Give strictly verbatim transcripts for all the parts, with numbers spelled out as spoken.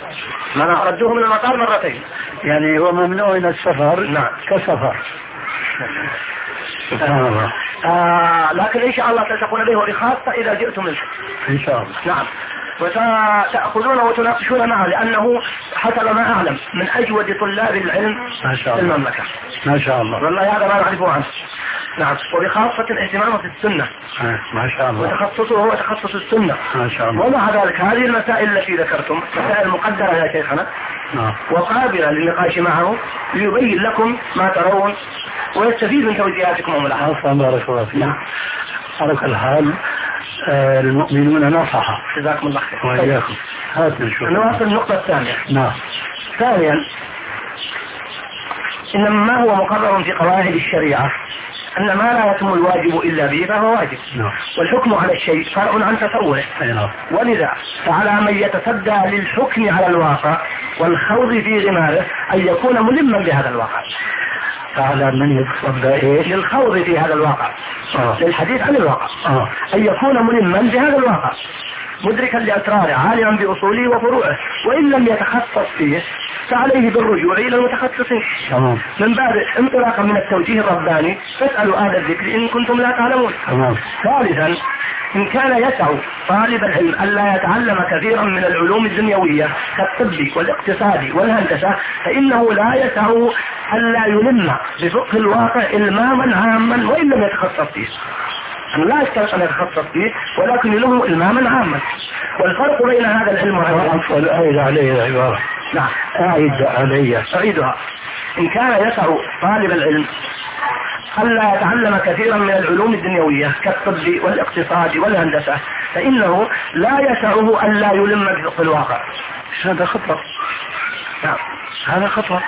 ما ردوه من المطار مرتين. يعني هو ممنوع من السفر. نعم كسفر. سبحان الله. آه لكن إن شاء الله تلتقون به وبخاصة إذا جئتم منه إن شاء الله. نعم. وتأخذونه وتناقشون معه لأنه حسب ما أعلم من أجود طلاب العلم ما شاء في الله. المملكة. ما شاء الله. والله هذا ما نعرفه عنه. نعم. وبخاصة اهتمامه في السنة. ما شاء الله. وتخصصه هو تخصص السنة. ما شاء الله. ومع ذلك هذه المسائل التي ذكرتم مسائل مقدرة يا شيخنا. نعم. وقابلة للنقاش معه ليبين لكم ما ترون ويستفيد من توجيهاتكم وملاحظاتكم. بارك الله فيك. على كل حال آه المؤمنون نصحة. جزاكم الله خير. وإياكم. هات نشوف. نواصل النقطة الثانية. نعم. ثانيا إن ما هو مقرر في قواعد الشريعة أن ما لا يتم الواجب إلا به فهو واجب. نعم. والحكم على الشيء فرع عن تصوره. نعم. ولذا فعلى من يتصدى للحكم على الواقع والخوض في غماره أن يكون ملما بهذا الواقع. فعلى من يتصدى إيش؟ للخوض في هذا الواقع. آه. للحديث عن الواقع. آه. أن يكون ملما بهذا الواقع مدركا لأسراره عالما بأصوله وفروعه وإن لم يتخصص فيه فعليه بالرجوع إلى المتخصصين. تمام. من باب انطلاقا من التوجيه الرباني فاسألوا أهل الذكر إن كنتم لا تعلمون. تمام. ثالثا إن كان يسع طالب العلم ألا يتعلم كثيرا من العلوم الدنيوية كالطب والاقتصاد والهندسة فإنه لا يسع ألا يلم بفقه الواقع إلماما عاما وإن لم يتخصص فيه. أن لا يشترط أن يتخصص فيه ولكن يلمه إلماما عاما. والفرق بين هذا العلم وهذا أفضل أعيد عليه العبارة. نعم. أعيد علي. أعيدها. إن كان يسع طالب العلم ألا يتعلم كثيرا من العلوم الدنيوية كالطب والاقتصاد والهندسة فإنه لا يسعه ألا يلم بفقه الواقع. هذا خطأ. نعم. هذا خطأ.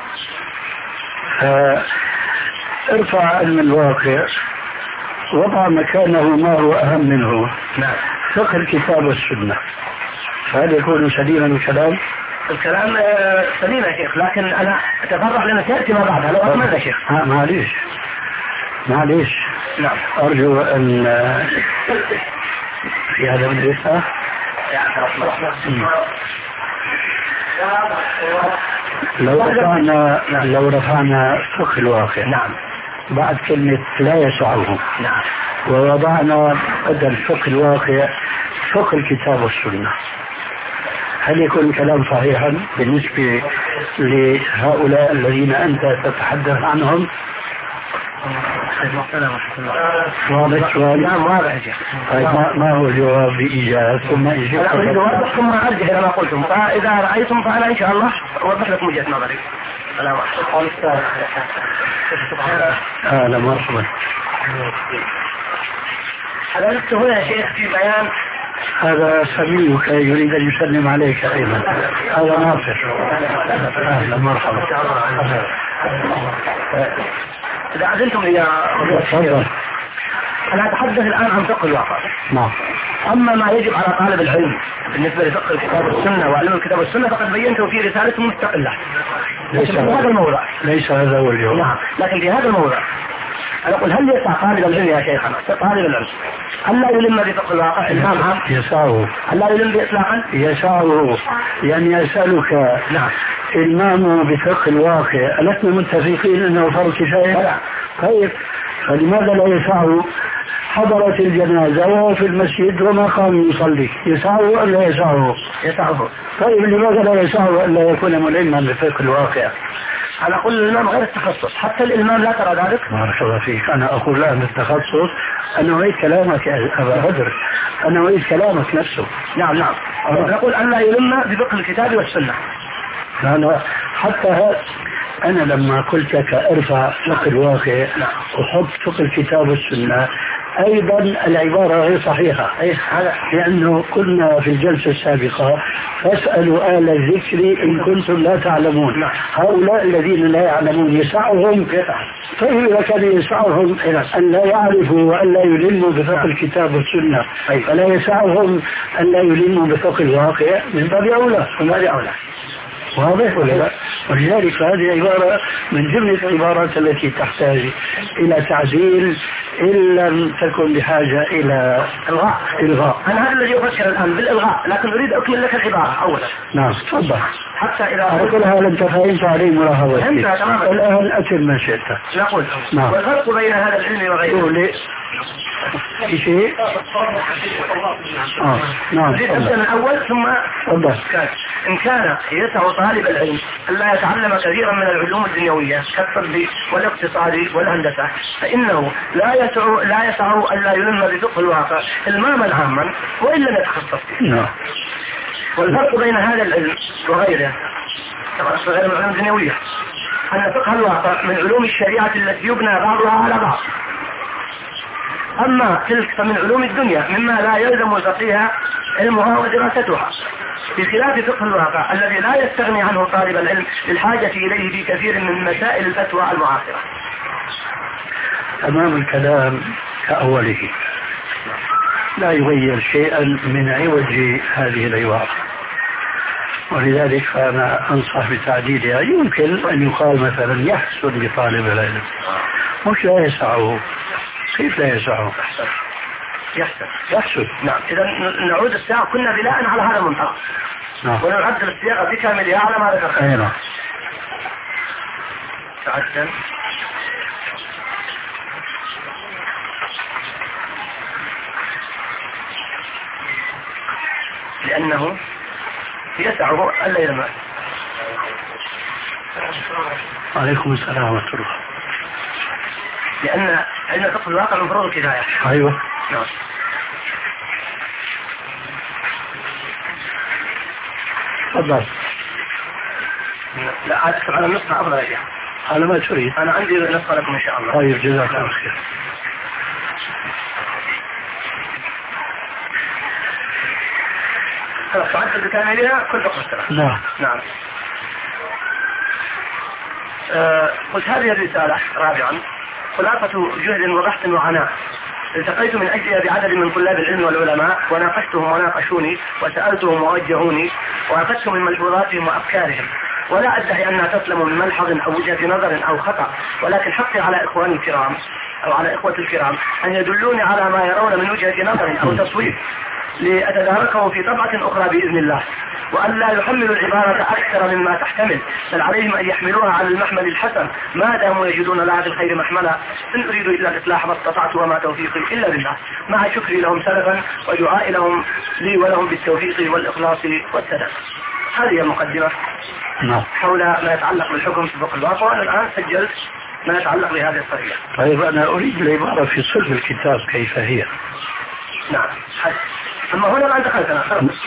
ارفع علم الواقع وضع مكانه ما هو أهم منه. نعم. فقه الكتاب والسنة. فهل يكون سليما الكلام؟ الكلام سليم يا شيخ لكن أنا أتفرح لأنه تأتي ما بعدها لو أكمل يا شيخ. معليش معليش. نعم. أرجو أن في هذا المجلس لو رفعنا لو رفعنا فقه الواقع. نعم. بعد كلمة لا يسعه. نعم. ووضعنا بدل فقه الواقع فقه الكتاب والسنة. هل يكون الكلام صحيحا بالنسبة لهؤلاء الذين أنت تتحدث عنهم؟ واضح سؤال؟ نعم واضح يا شيخ. طيب ما هو الجواب بإيجاز ثم إيجاز؟ أنا أريد أوضح ثم أرجع إلى ما قلتم فإذا رأيتم فأنا إن شاء الله أوضح لكم وجهة نظري. السلام عليكم. أهلا مرحبا. هذا نفسه هنا يا شيخ في بيان. هذا سميك يريد أن يسلم عليك أيضا. هذا ناصر. أهلا مرحبا. إذا أذنتم لي تفضل. أنا أتحدث الآن عن فقه الواقع. نعم. أما ما يجب على طالب العلم بالنسبة لفقه الكتاب والسنة وعلم الكتاب والسنة فقد بينته في رسالة مستقلة. ليس في هذا الموضوع. ليس هذا هو اليوم. نعم. لكن في هذا الموضوع أنا أقول هل يسع طالب العلم يا شيخنا طالب العلم ألا يلم بفقه الواقع إلمام عام؟ يسعه. ألا يلم بإطلاقا؟ يسعه. يعني يسألك. نعم. إلمامه بفقه الواقع ألسنا متفقين أنه فرض كفاية؟ لا. طيب فلماذا لا يسعه؟ حضرت الجنازة وهو في المسجد وما قام يصلي يسعه ولا يسعه؟ يسعه. طيب لماذا لا يسعه ألا يكون ملما بفقه الواقع؟ أنا أقول الإلمام غير التخصص حتى الإلمام لا ترى ذلك. بارك الله فيك. أنا أقول الآن التخصص. أنا أريد كلامك يا أبا بدر. أنا أريد كلامك نفسه. نعم نعم. أنا أقول أن لا يلم بفقه الكتاب والسنة. أنا حتى هذا أنا لما قلت لك ارفع فقه الواقع وحط فقه الكتاب والسنة أيضا العبارة غير صحيحة. لأنه قلنا في الجلسة السابقة فاسألوا أهل الذكر إن كنتم لا تعلمون. هؤلاء الذين لا يعلمون يسعهم. طيب إذا كان يسعهم أن لا يعرفوا وأن لا يلموا بفقه الكتاب والسنة فلا يسعهم أن لا يلموا بفقه الواقع من باب أولى. من باب أولى. واضح ولا لا؟ ولذلك هذه عبارة من جملة العبارات التي تحتاج إلى تعديل إن لم تكن بحاجة إلى الغاء. إلغاء. أنا هذا الذي أفكر الآن بالإلغاء، لكن أريد أكمل لك العبارة أولا. نعم تفضل. حتى إذا على كل حال أنت فهمت عليه ملاحظتي. فهمتها تماما. الآن أتم ما شئت. نقول نعم. والفرق بين هذا العلم وغيره. في شيء؟ آه. نعم. أريد أبدأ من أول ثم تفضل. إن كان يسع طالب العلم ألا يتعلم كثيرا من العلوم الدنيوية كالطب والاقتصاد والهندسة، فإنه لا يسع لا يسع ألا يلم بفقه الواقع إلماما عاما وإن لم يتخصص فيه. نعم. والفرق بين هذا العلم وغيره طبعا غير من العلوم الدنيوية أن فقه الواقع من علوم الشريعة التي يبنى بعضها على بعض، أما تلك فمن علوم الدنيا مما لا يلزم الفقيه علمها ودراستها، بخلاف فقه الواقع الذي لا يستغني عنه طالب العلم للحاجة إليه في كثير من مسائل الفتوى المعاصرة. أمام الكلام كأوله لا يغير شيئا من عوج هذه العبارة، ولذلك فأنا أنصح بتعديلها. يمكن أن يقال مثلا يحسن لطالب العلم، مش لا يسعه. كيف لا يسعه؟ يحسن. يحسن. نعم. إذا نعود السياق كنا بناء على هذا المنطق. نعم. ونعدل السياق بكاملها على ما ذكرت. أي نعم. تعدل. لأنه يسعه ألا يلمع. عليكم السلام ورحمة الله. لأن علم فقه الواقع من فروض الكفاية. أيوة. نعم. تفضل. لا أكتب على النسخة أفضل يا على ما تريد. أنا عندي نسخة لكم إن شاء الله. طيب جزاك الله خير. خلاص تعدل بكاملها كل فقرة. نعم. نعم. آه قلت هذه الرسالة رابعا خلاصة جهد وبحث وعناء التقيت من أجلها بعدد من طلاب العلم والعلماء وناقشتهم وناقشوني وسألتهم ووجهوني وأخذت من ملحوظاتهم وأفكارهم، ولا أدعي أنها تسلم من ملحظ أو وجهة نظر أو خطأ، ولكن حقي على إخواني الكرام أو على إخوة الكرام أن يدلوني على ما يرون من وجهة نظر أو تصوير لأتداركه في طبعة أخرى بإذن الله، وأن لا يحملوا العبارة أكثر مما تحتمل، بل عليهم أن يحملوها على المحمل الحسن ما داموا يجدون لها في الخير محملا. إن أريد إلا الإصلاح ما استطعت وما توفيقي إلا بالله، مع شكري لهم سلفا ودعائي لهم لي ولهم بالتوفيق والإخلاص والسداد. هذه المقدمة حول ما يتعلق بالحكم في فقه الواقع، وأنا الآن سجلت ما يتعلق بهذه القضية. طيب أنا أريد العبارة في صلب الكتاب كيف هي. نعم. أما هنا الآن دخلتنا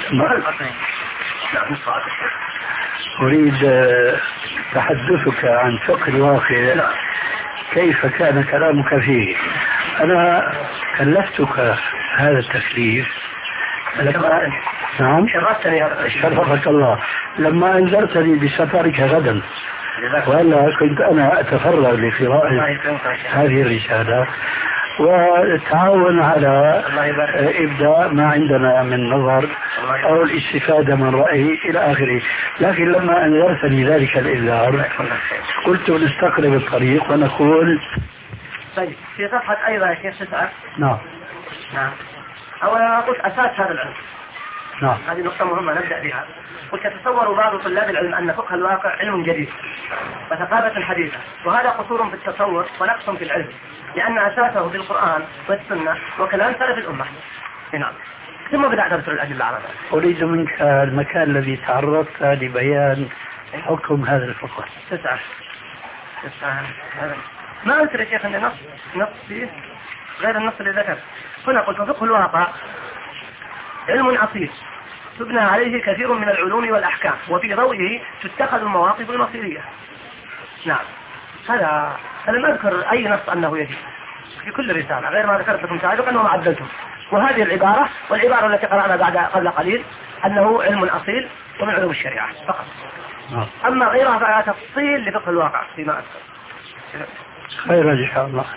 نعم. أريد تحدثك عن فقه الواقع. نعم. كيف كان كلامك فيه. أنا كلفتك هذا التكليف لما نعم شرفتني شرفك الله لما أنذرتني بسفرك غدا، وألا كنت أنا أتفرغ لقراءة هذه الرسالة والتعاون على إبداء ما عندنا من نظر أو الاستفادة من رأي إلى آخره. لكن لما أنذرتني ذلك الإنذار قلت نستقرب الطريق ونقول. طيب في صفحة أيضا يا شيخ تسعة. نعم. نعم. أولا قلت أساس هذا العلم. نعم. هذه نقطة مهمة نبدأ بها. قلت يتصور بعض طلاب العلم أن فقه الواقع علم جديد وثقافة حديثة، وهذا قصور في التصور ونقص في العلم، لأن أساسه بالقرآن والسنة وكلام سلف الأمة. نعم. ثم بدأت أذكر الأدلة على ذلك. أريد منك المكان الذي تعرضت لبيان حكم هذا الفقه. تسعة. تسعة. ما أنت يا شيخ أن نص نص فيه غير النص اللي ذكر. هنا قلت فقه الواقع علم أصيل تبنى عليه كثير من العلوم والأحكام، وفي ضوئه تتخذ المواقف المصيرية. نعم. هذا أنا ما أذكر أي نص أنه يجب في كل رسالة غير ما ذكرت لكم سابقا وما عدلتم. وهذه العبارة والعبارة التي قرأنا بعد قبل قليل أنه علم أصيل ومن علوم الشريعة فقط. أما غيرها فهي تفصيل لفقه الواقع فيما أذكر. خير إن شاء الله.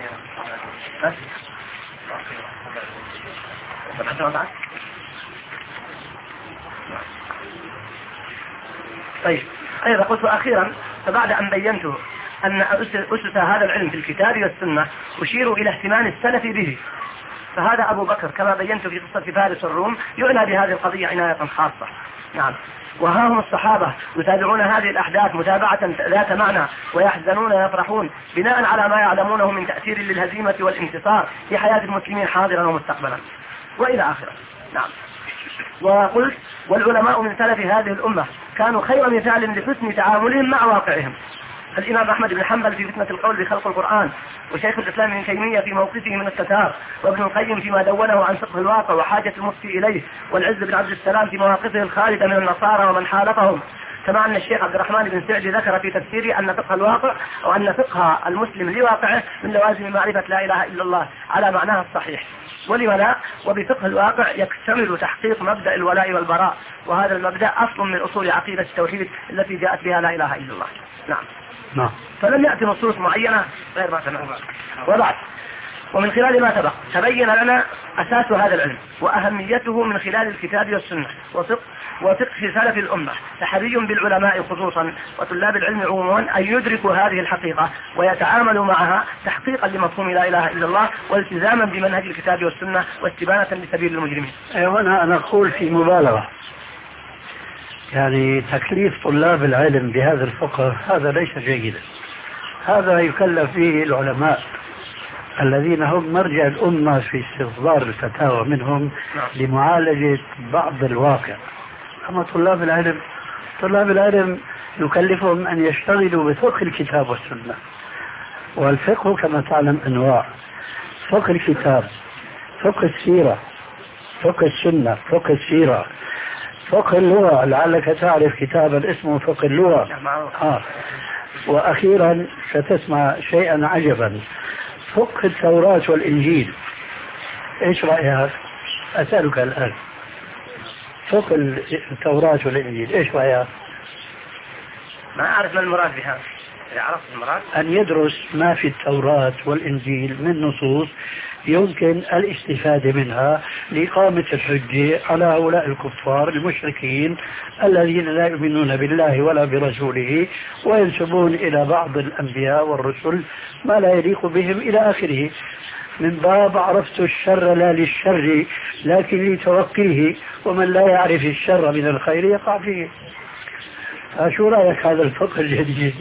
طيب أيضا قلت أخيرا، فبعد أن بينت أن أسس هذا العلم في الكتاب والسنة أشير إلى اهتمام السلف به، فهذا أبو بكر كما بينت في قصة فارس الروم يعنى بهذه القضية عناية خاصة. نعم. وها هم الصحابة يتابعون هذه الأحداث متابعة ذات معنى ويحزنون ويفرحون بناء على ما يعلمونه من تأثير للهزيمة والانتصار في حياة المسلمين حاضرا ومستقبلا وإلى آخره. نعم. وقلت والعلماء من سلف هذه الأمة كانوا خير مثال لحسن تعاملهم مع واقعهم. الإمام أحمد بن حنبل في فتنة القول بخلق القرآن، وشيخ الإسلام ابن تيمية في موقفه من التتار، وابن القيم فيما دونه عن فقه الواقع وحاجة المفتي إليه، والعز بن عبد السلام في مواقفه الخالدة من النصارى ومن حالفهم. كما أن الشيخ عبد الرحمن بن سعدي ذكر في تفسيره أن فقه الواقع أو أن فقه المسلم لواقعه من لوازم معرفة لا إله إلا الله على معناها الصحيح. ولما لا، وبفقه الواقع يكتمل تحقيق مبدأ الولاء والبراء، وهذا المبدأ أصل من أصول عقيدة التوحيد التي جاءت بها لا إله إلا الله. نعم. نعم. فلم يأتي نصوص معينة غير ما سمعنا. وبعد، ومن خلال ما سبق تبين لنا أساس هذا العلم وأهميته من خلال الكتاب والسنة وفقه وفقه سلف الأمة، فحري بالعلماء خصوصا وطلاب العلم عموما أن يدركوا هذه الحقيقة ويتعاملوا معها تحقيقا لمفهوم لا إله إلا الله والتزاما بمنهج الكتاب والسنة واستبانة لسبيل المجرمين. وأنا أنا أقول في مبالغة، يعني تكليف طلاب العلم بهذا الفقه هذا ليس جيدا. هذا يكلف به العلماء الذين هم مرجع الأمة في استصدار الفتاوى منهم لمعالجة بعض الواقع. أما طلاب العلم طلاب العلم يكلفهم أن يشتغلوا بفقه الكتاب والسنة. والفقه كما تعلم أنواع: فقه الكتاب، فقه السيرة، فقه السنة، فقه السيرة، فقه اللغة. لعلك تعرف كتابا اسمه فقه اللغة. آه. وأخيرا ستسمع شيئا عجبا: فقه التوراة والإنجيل. إيش رأيك؟ أسألك الآن، فقه التوراة والإنجيل إيش رأيك؟ ما أعرف ما المراد بها. عرفت المراد؟ أن يدرس ما في التوراة والإنجيل من نصوص يمكن الاستفادة منها لإقامة الحجة على هؤلاء الكفار المشركين الذين لا يؤمنون بالله ولا برسوله وينسبون إلى بعض الأنبياء والرسل ما لا يليق بهم إلى آخره. من باب عرفت الشر لا للشر لكن لتوقيه، ومن لا يعرف الشر من الخير يقع فيه. فشو رأيك هذا الفقه الجديد؟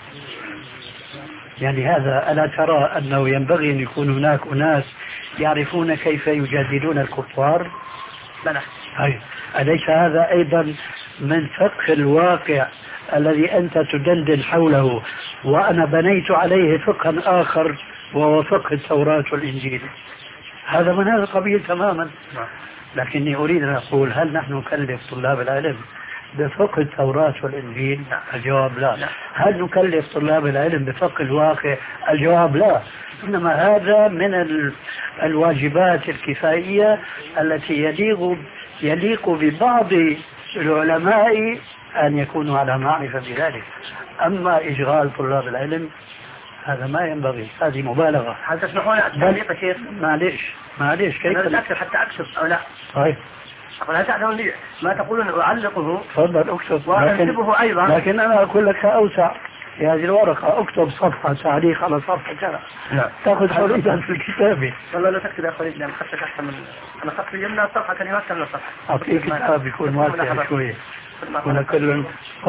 يعني هذا ألا ترى أنه ينبغي أن يكون هناك أناس يعرفون كيف يجادلون الكفار؟ بلى. أليس هذا أيضا من فقه الواقع الذي أنت تدندن حوله وأنا بنيت عليه فقها آخر وهو فقه التوراة والإنجيل؟ هذا من هذا القبيل تماما. لكني أريد أن أقول: هل نحن نكلف طلاب العلم بفقه التوراة والإنجيل؟ الجواب لا. هل نكلف طلاب العلم بفقه الواقع؟ الجواب لا. إنما هذا من الواجبات الكفائية التي يليق يليق ببعض العلماء أن يكونوا على معرفة بذلك. أما إشغال طلاب العلم هذا ما ينبغي، هذه مبالغة. هل تسمحون التعليق كيف؟ معليش معليش كيف أكثر حتى أكشف أو لا؟ طيب أقول هل تعلمون لي ما تقولون أعلقه؟ تفضل اكتب. وأنسبه أيضا. لكن أنا أقول لك أوسع في هذه الورقة: اكتب صفحة تعليق على صفحة كذا. نعم. تأخذ حرية في الكتابة. والله لا تكتب يا خليل، لأن خطك أحسن من أنا خطي يمنع الصفحة كلمات كاملة الصفحة. أعطيه كتاب يكون واسع شوية. هنا كل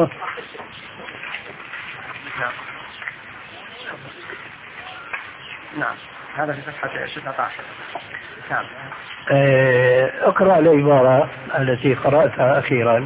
نعم. نعم. هذا في صفحة تسعة عشر. نعم. اقرأ العبارة التي قرأتها أخيرا.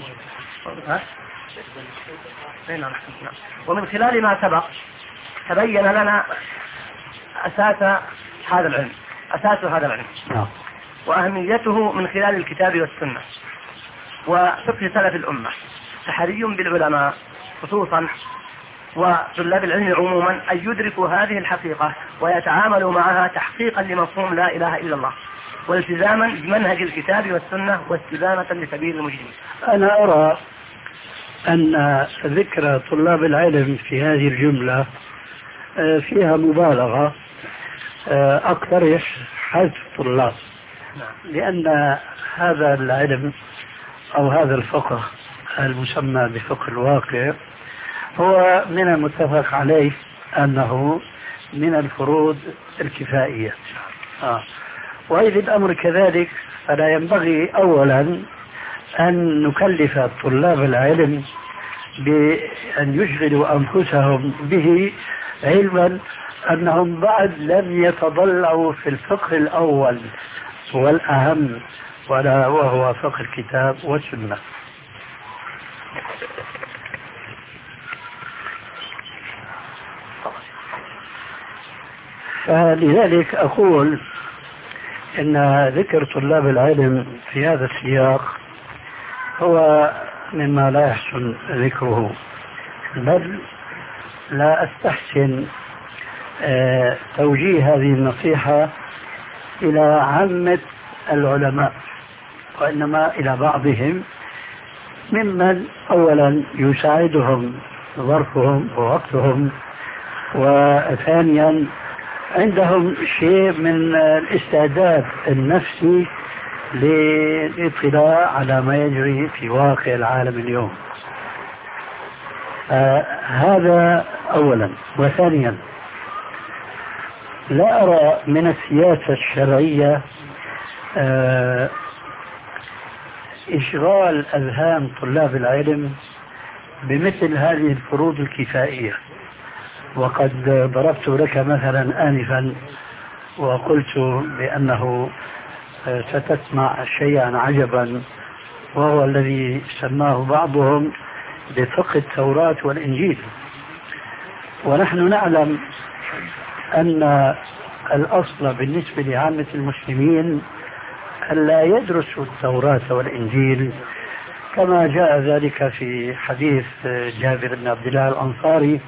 ومن خلال ما سبق تبين لنا أساس هذا العلم أساس هذا العلم نعم. وأهميته من خلال الكتاب والسنة وفقه سلف الأمة، فحري بالعلماء خصوصا وطلاب العلم عموما أن يدركوا هذه الحقيقة ويتعاملوا معها تحقيقا لمفهوم لا إله إلا الله والتزاما بمنهج الكتاب والسنة واستدامة لسبيل المجرمين. أنا أرى أن ذكر طلاب العلم في هذه الجملة فيها مبالغة، أقترح حذف طلاب، لأن هذا العلم أو هذا الفقه المسمى بفقه الواقع هو من المتفق عليه أنه من الفروض الكفائية. آه. وإذا الأمر كذلك فلا ينبغي أولا أن نكلف طلاب العلم بأن يشغلوا أنفسهم به، علما أنهم بعد لم يتضلعوا في الفقه الأول والأهم، ولا وهو فقه الكتاب والسنة. فلذلك أقول إن ذكر طلاب العلم في هذا السياق هو مما لا يحسن ذكره، بل لا أستحسن آه توجيه هذه النصيحة إلى عامة العلماء، وإنما إلى بعضهم ممن أولا يساعدهم ظرفهم ووقتهم، وثانيا عندهم شيء من الاستعداد النفسي للاطلاع على ما يجري في واقع العالم اليوم. آه هذا أولا. وثانيا لا أرى من السياسة الشرعية آه إشغال أذهان طلاب العلم بمثل هذه الفروض الكفائية. وقد ضربت لك مثلا آنفا وقلت بأنه ستسمع شيئا عجبا، وهو الذي سماه بعضهم بفقه التوراة والإنجيل. ونحن نعلم أن الأصل بالنسبة لعامة المسلمين ألا يدرسوا التوراة والإنجيل، كما جاء ذلك في حديث جابر بن عبد الله الأنصاري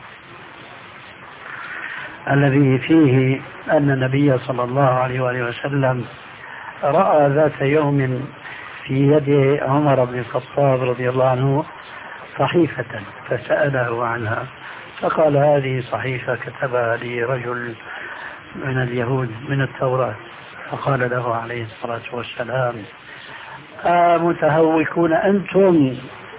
الذي فيه أن النبي صلى الله عليه وآله وسلم رأى ذات يوم في يد عمر بن الخطاب رضي الله عنه صحيفة فسأله عنها، فقال هذه صحيفة كتبها لي رجل من اليهود من التوراة. فقال له عليه الصلاة والسلام: أمتهوكون أنتم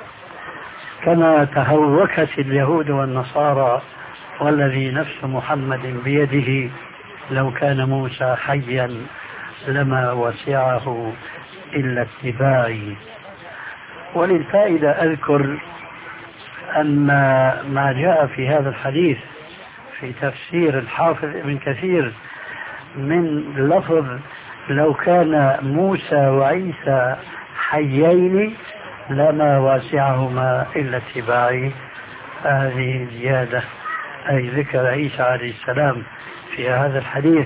كما تهوكت اليهود والنصارى، والذي نفس محمد بيده لو كان موسى حيا لما وسعه إلا اتباعي. وللفائدة أذكر أن ما جاء في هذا الحديث في تفسير الحافظ ابن كثير من لفظ لو كان موسى وعيسى حيين لما واسعهما إلا اتباعي، هذه زيادة، أي ذكر عيسى عليه السلام في هذا الحديث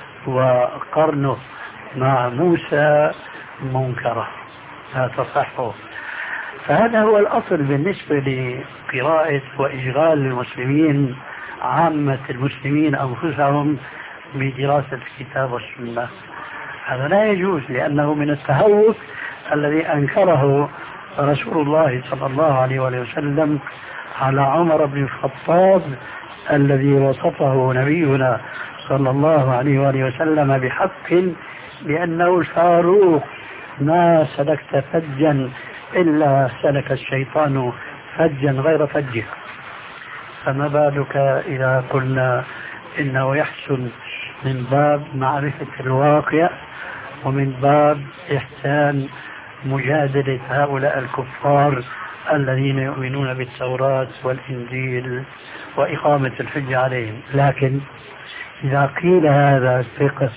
وقرنه مع موسى منكرة لا تصحه. فهذا هو الأصل بالنسبة لقراءة وإشغال المسلمين عامة المسلمين أنفسهم بدراسة الكتاب والسنة. هذا لا يجوز، لأنه من التهوك الذي أنكره رسول الله صلى الله عليه وسلم على عمر بن الخطاب الذي وصفه نبينا صلى الله عليه وآله وسلم بحق بأنه الفاروق ما سلكت فجا إلا سلك الشيطان فجا غير فجه. فما بالك إذا قلنا إنه يحسن من باب معرفة الواقع ومن باب إحسان مجادلة هؤلاء الكفار الذين يؤمنون بالتوراة والإنجيل وإقامة الحجة عليهم. لكن إذا قيل هذا الفقه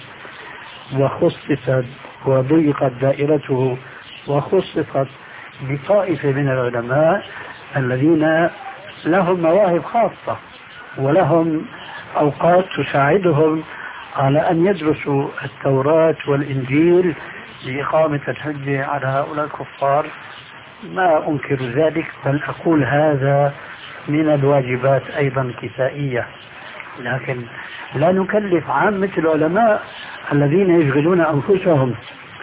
وخصصت وضيقت دائرته وخصصت بطائفة من العلماء الذين لهم مواهب خاصة ولهم أوقات تساعدهم على أن يدرسوا التوراة والإنجيل لإقامة الحجة على هؤلاء الكفار، ما أنكر ذلك، بل أقول هذا من الواجبات أيضا كفائية. لكن لا نكلف عامة العلماء الذين يشغلون أنفسهم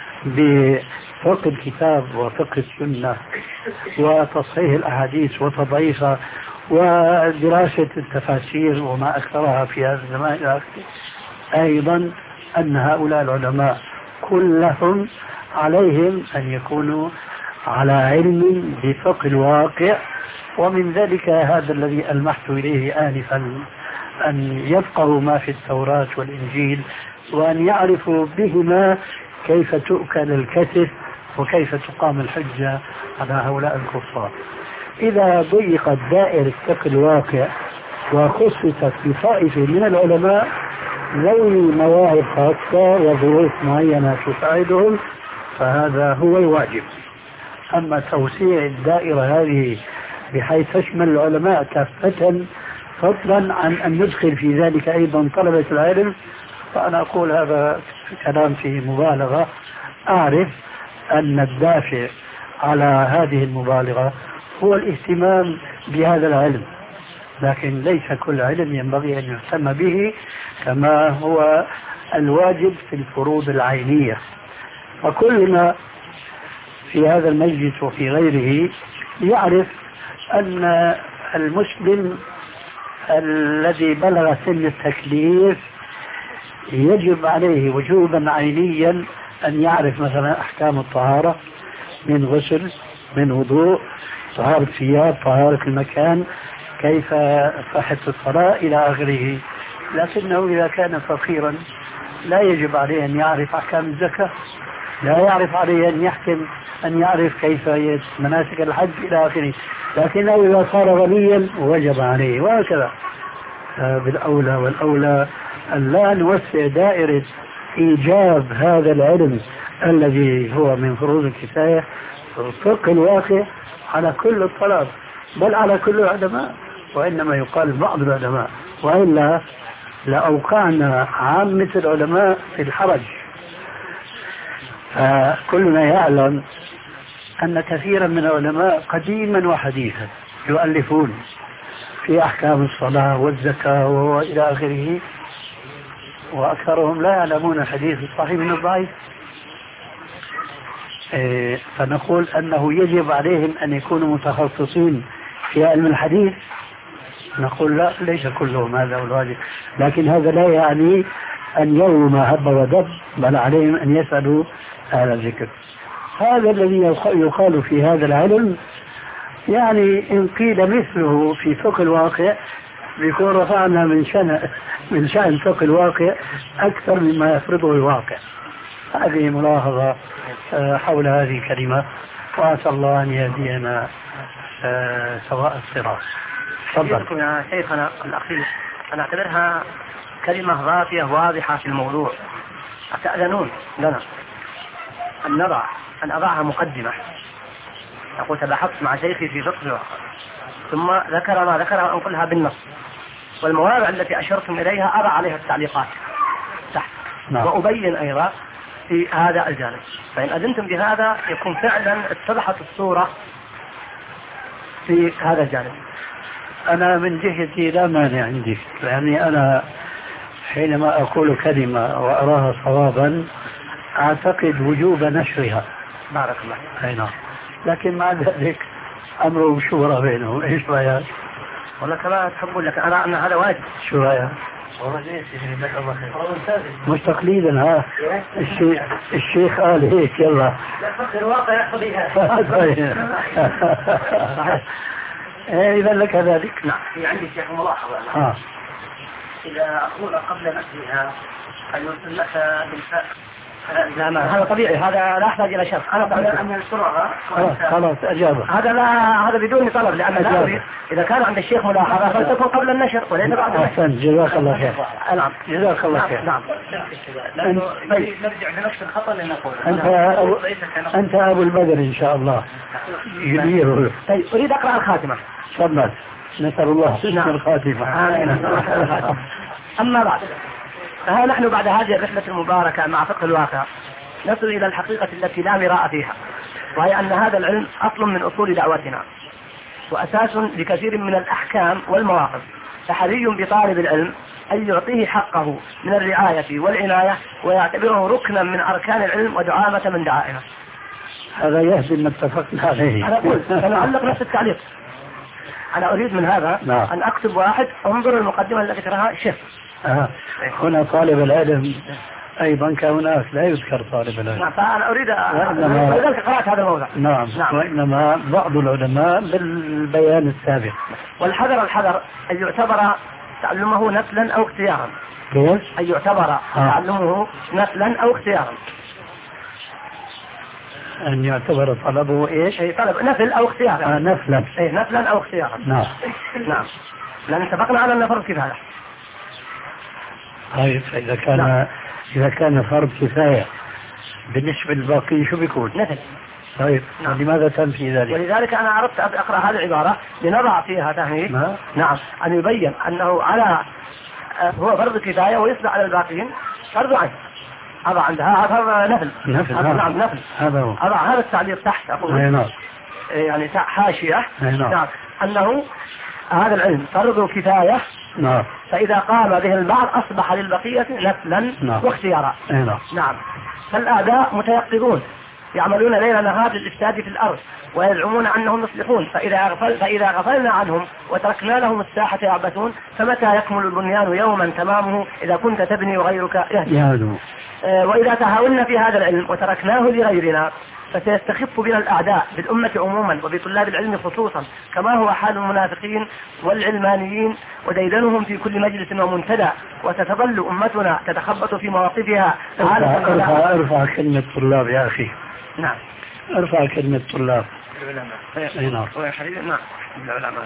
بفقه الكتاب وفقه السنة وتصحيح الأحاديث وتضعيفها ودراسة التفاسير وما أكثرها في هذا الزمان الآخر، أيضا أن هؤلاء العلماء كلهم عليهم أن يكونوا على علم بفقه الواقع ومن ذلك هذا الذي ألمحت إليه آنفا، أن يفقهوا ما في التوراة والإنجيل، وأن يعرفوا بهما كيف تؤكل الكتف وكيف تقام الحجة على هؤلاء الكفار. إذا ضيقت دائرة فقه الواقع وخصصت بطائفة من العلماء ذوي مواهب خاصة وظروف معينة تساعدهم، فهذا هو الواجب. أما توسيع الدائرة هذه بحيث تشمل العلماء كافة فضلا عن أن ندخل في ذلك أيضا طلبة العلم، فأنا أقول هذا كلام فيه مبالغة. أعرف أن الدافع على هذه المبالغة هو الاهتمام بهذا العلم، لكن ليس كل علم ينبغي أن يهتم به كما هو الواجب في الفروض العينية. فكلنا في هذا المجلس وفي غيره يعرف أن المسلم الذي بلغ سن التكليف يجب عليه وجوبا عينيا أن يعرف مثلا أحكام الطهارة من غسل، من وضوء، طهارة الثياب، طهارة المكان، كيف صحة الصلاة إلى آخره. لكنه إذا كان فقيرا لا يجب عليه أن يعرف أحكام الزكاة، لا يعرف عليه أن يحكم أن يعرف كيف مناسك الحج إلى آخره. لكنه إذا صار غنيا وجب عليه، وهكذا. بالأولى والأولى أن لا نوسع دائرة إيجاب هذا العلم الذي هو من فروض الكفاية فقه الواقع على كل الطلاب، بل على كل العلماء، وإنما يقال بعض العلماء، وإلا لأوقعنا عامة العلماء في الحرج. فكلنا يعلم أن كثيرا من العلماء قديما وحديثا يؤلفون في أحكام الصلاة والزكاة وإلى آخره، وأكثرهم لا يعلمون الحديث الصحيح من الضعيف. فنقول أنه يجب عليهم أن يكونوا متخصصين في علم الحديث. نقول لا، ليس كلهم هذا هو الواجب، لكن هذا لا يعني أن يروا ما هب ودب، بل عليهم أن يسألوا أهل الذكر. هذا الذي يقال في هذا العلم، يعني إن قيل مثله في فقه الواقع بيكون رفعنا من شأن من شأن فقه الواقع أكثر مما يفرضه الواقع. هذه ملاحظة حول هذه الكلمة، وأسأل الله أن يهدينا سواء الصراط. تفضل يا شيخنا الأخير، أنا أعتبرها كلمة رافية واضحة في الموضوع. أتأذنون لنا أن نضع أن أضعها مقدمة؟ أقول تباحثت مع شيخي في فقه الواقع، ثم ذكر ما ذكر وأنقلها بالنص، والمواضع التي أشرتم إليها أضع عليها التعليقات تحت. نعم. وأبين أيضا في هذا الجانب، فإن أذنتم بهذا يكون فعلا اتضحت الصورة في هذا الجانب. أنا من جهتي لا مانع عندي، يعني أنا حينما أقول كلمة وأراها صوابا أعتقد وجوب نشرها. بارك الله. أي نعم. لكن مع ذلك أمره شورى بينهم. إيش رأيك؟ والله كما تحبون، لك أرى أن هذا واجب. شو رأيك؟ مش تقليدا. ها الشيخ الشيخ قال هيك، يلا لا فقه الواقع يقضي هذا. إذا لك ذلك. نعم. في عندي شيخ ملاحظة. آه. إذا أقول قبل نفسها أن يرسل لك بالفعل، لا ما هذا طبيعي، هذا لا أحتاج إلى شرط. أنا قبل أن ينشرها خلاص أجابة. هذا لا، هذا بدون طلب، لأن لا أريد إذا كان عند الشيخ ملاحظة فلتكن قبل النشر وليس بعد النشر. أحسن، جزاك الله خير. نعم جزاك الله خير. نعم. نرجع لنفس الخطأ اللي نقول. أنت أبو أنت أبو البدر إن شاء الله. يديره. طيب أريد أقرأ الخاتمة. تفضل. نسأل الله حسن الخاتمة. أما بعد، فها نحن بعد هذه الرحلة المباركة مع فقه الواقع نصل إلى الحقيقة التي لا مراء فيها، وهي أن هذا العلم أصل من أصول دعوتنا وأساس لكثير من الأحكام والمواقف، فحري بطالب العلم أن يعطيه حقه من الرعاية والعناية ويعتبره ركنا من أركان العلم ودعامة من دعائمه. هذا يهدم ما اتفقنا عليه. أنا أقول سنعلق نفس التعليق. أنا أريد من هذا نعم. أن أكتب واحد انظر المقدمة التي تراها الشيخ. آه. هنا طالب العلم أيضا كهناك لا يذكر طالب العلم. نعم فأنا أريد ولذلك قرأت هذا الموضع. نعم. نعم وإنما بعض العلماء بالبيان السابق. والحذر الحذر أن يعتبر تعلمه نفلا أو اختيارا. كيف؟ أن يعتبر آه. تعلمه نفلا أو اختيارا. أن يعتبر طلبه إيش؟ أي طلب نفل أو اختيارا. آه نفلا. أي نفلا أو اختيارا. نعم. نعم. لأن اتفقنا على أن فرض كفاية. طيب إذا كان نعم. إذا كان فرض كفاية بالنسبة للباقي شو بيكون؟ نفل. طيب نعم. لماذا تنفي ذلك؟ ولذلك أنا أردت أن أقرأ هذه العبارة لنضع فيها تهميش. نعم. نعم أن يبين أنه على هو فرض كفاية ويصبح على الباقين فرض عين. أضع عندها هذا نفل. نفل. هذا نعم نفل. هذا هو. أضع هذا التعليق تحت أقول. نعم. يعني حاشية. نعم. نعم أنه هذا العلم فرض كفاية. نعم. فإذا قام به البعض أصبح للبقية نفلا. نعم. واختيارا. نعم. نعم. فالأعداء متيقظون يعملون ليل نهار للإفساد في الأرض ويزعمون أنهم يصلحون فإذا غفل فإذا غفلنا عنهم وتركنا لهم الساحة يعبثون فمتى يكمل البنيان يوما تمامه إذا كنت تبني وغيرك يهدم. آه وإذا تهاونا في هذا العلم وتركناه لغيرنا فسيستخف بنا الأعداء بالأمة عموما وبطلاب العلم خصوصا كما هو حال المنافقين والعلمانيين وديدنهم في كل مجلس ومنتدى وستظل أمتنا تتخبط في مواقفها. ارفع, ارفع, ارفع كلمة طلاب يا أخي. نعم. ارفع كلمة طلاب. العلماء. اي نعم. ويا حبيبي نعم. العلماء.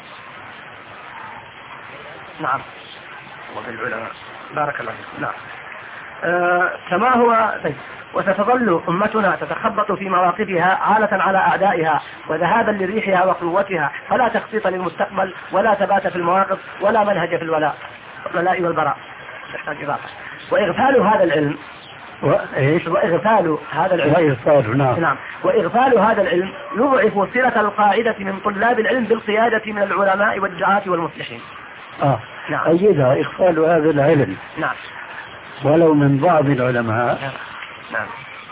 نعم. وبالعلماء. بارك الله فيك. نعم. آه كما هو طيب. وستظل أمتنا تتخبط في مواقفها عالة على أعدائها وذهابا لريحها وقوتها فلا تخطيط للمستقبل ولا ثبات في المواقف ولا منهج في الولاء الولاء والبراء. تحتاج إضافة. وإغفال هذا العلم وإيش؟ وإغفال هذا العلم وإغفال نعم. نعم. وإغفال هذا العلم يضعف صلة القاعدة من طلاب العلم بالقيادة من العلماء والدعاة والمصلحين. آه. نعم. أيضا إغفال هذا العلم. نعم. ولو من بعض العلماء. نعم. نعم.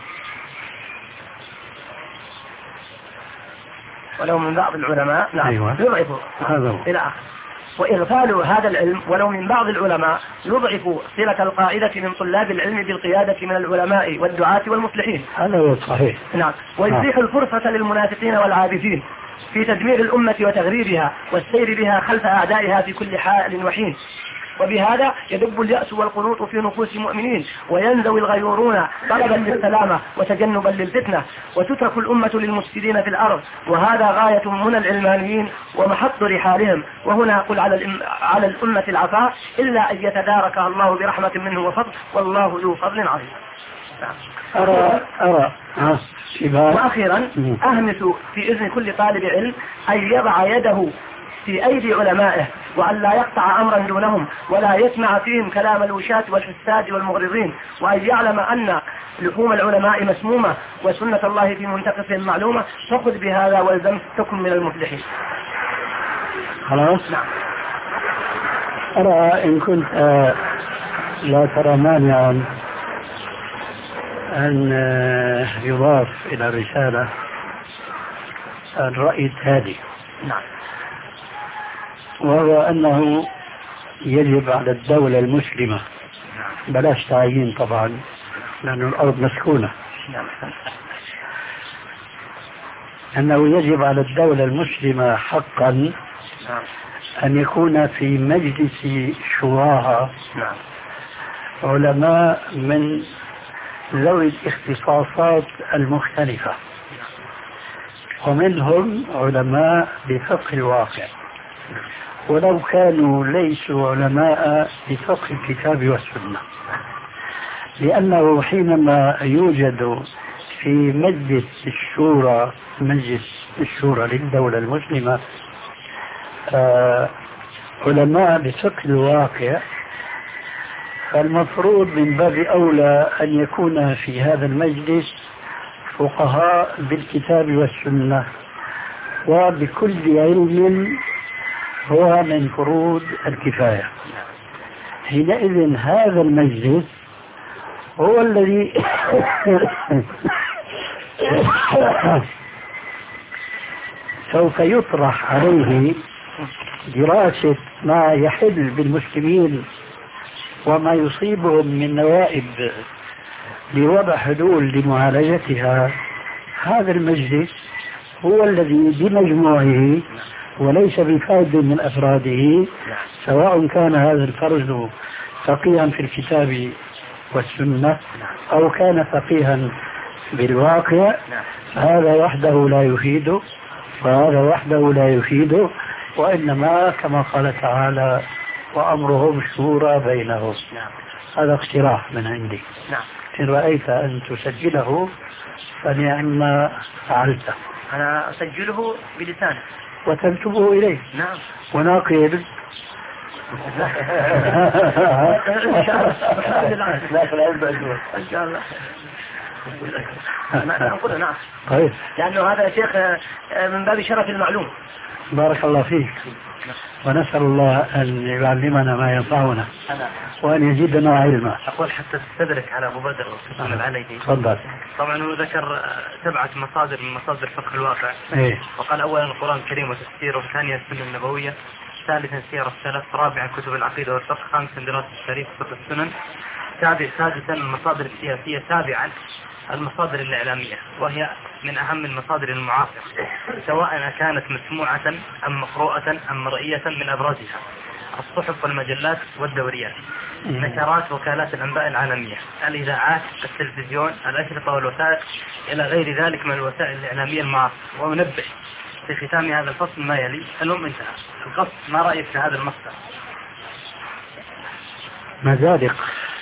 ولو من بعض العلماء. نعم. أيوة. يضعف هذا هو. إلى آخر. وإغفال هذا العلم ولو من بعض العلماء يضعف صلة القاعدة من طلاب العلم بالقيادة من العلماء والدعاة والمصلحين. هذا هو صحيح. نعم. ويتيح الفرصة للمنافقين والعابثين في تدمير الأمة وتغريبها والسير بها خلف أعدائها في كل حال وحين. وبهذا يدب اليأس والقنوط في نفوس المؤمنين وينزوي الغيورون طلبا للسلامة وتجنبا للفتنة وتترك الأمة للمفسدين في الأرض وهذا غاية من العلمانيين ومحط رحالهم. وهنا أقول على, الأم على الأمة العفاء إلا أن يتداركها الله برحمة منه وفضل والله ذو فضل عظيم. أرى أرى وأخيرا أهمس في إذن كل طالب علم أن يضع يده في أيدي علمائه وأن لا يقطع أمرا دونهم ولا يسمع فيهم كلام الوشاة والحساد والمغرضين وأن يعلم أن لحوم العلماء مسمومة وسنة الله في منتقصهم معلومة فخذ بهذا والزم تكن من المفلحين. خلاص. نعم. أرى إن كنت آه لا ترى مانعا أن آه يضاف إلى الرسالة الرأي التالي. نعم. وهو أنه يجب على الدولة المسلمة بلاش تعيين طبعا لأن الأرض مسكونة أنه يجب على الدولة المسلمة حقا أن يكون في مجلس شوراها علماء من ذوي الاختصاصات المختلفة ومنهم علماء بفقه الواقع ولو كانوا ليسوا علماء بفقه الكتاب والسنة لأنه حينما يوجد في مجلس الشورى مجلس الشورى للدولة المسلمة آه علماء بفقه الواقع فالمفروض من باب أولى أن يكون في هذا المجلس فقهاء بالكتاب والسنة وبكل علم هو من فروض الكفاية. حينئذ هذا المجلس هو الذي سوف يطرح عليه دراسة ما يحل بالمسلمين وما يصيبهم من نوائب لوضع حلول لمعالجتها، هذا المجلس هو الذي بمجموعه وليس بفرد من أفراده، سواء كان هذا الفرد فقيها في الكتاب والسنة أو كان فقيها بالواقع، هذا وحده لا يفيده وهذا وحده لا يفيده، وإنما كما قال تعالى وأمرهم شورى بينهم. هذا اقتراح من عندي. إن رأيت أن تسجله فنعم ما فعلت. أنا أسجله بلساني وتكتبه إليه. نعم. وناقل إن شاء الله. لا في العلم إن شاء الله. نقول نعم. طيب. لأنه هذا يا شيخ من باب شرف المعلوم. بارك الله فيك. ونسأل الله أن يعلمنا ما ينفعنا وأن يزيدنا علما. أقول حتى تستدرك على أبو بدر وسلم العليدي. تفضل. طبعا هو ذكر سبعة مصادر من مصادر فقه الواقع. إيه؟ وقال أولا القرآن الكريم وتفسيره، ثانيا السنة النبوية، ثالثا سير السلف، رابعا كتب العقيدة والفقه، خامسا دراسة التاريخ وفقه السنن، سابع سادسا المصادر السياسية، سابعا المصادر الإعلامية وهي من أهم المصادر المعاصرة سواء كانت مسموعة أم مقروءة أم مرئية. من أبرزها الصحف والمجلات والدوريات، نشرات وكالات الأنباء العالمية، الإذاعات، التلفزيون، الأشرطة والوثائق إلى غير ذلك من الوسائل الإعلامية المعاصرة. وأنبه في ختام هذا الفصل ما يلي. المهم انتهى القصد. ما رأيك في هذا المصدر؟ مزادق.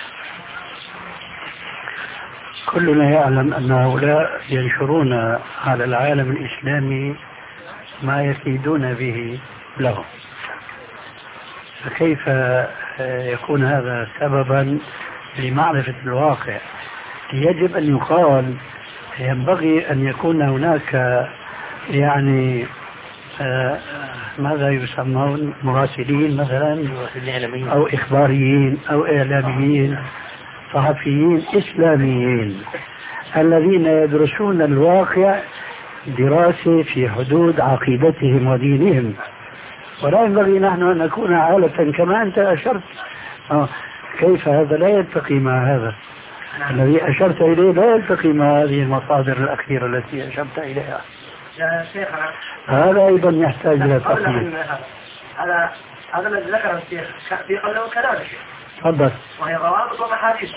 كلنا يعلم أن هؤلاء ينشرون على العالم الإسلامي ما يكيدون به لهم، فكيف يكون هذا سببا لمعرفة الواقع؟ يجب أن يقال ينبغي أن يكون هناك يعني آه ماذا يسمون مراسلين مثلا أو إخباريين أو إعلاميين صحفيين إسلاميين الذين يدرسون الواقع دراسة في حدود عقيدتهم ودينهم. ولا ينبغي نحن أن نكون عالة كما أنت أشرت. آه كيف هذا لا يلتقي مع هذا الذي أشرت إليه، لا يلتقي مع هذه المصادر الأخيرة التي أشرت إليها. يا شيخنا هذا أيضا يحتاج إلى تقييم. هذا هذا الذي ذكره الشيخ في قوله كلام الشيخ. تفضل. وهي ضوابط ومحاريس.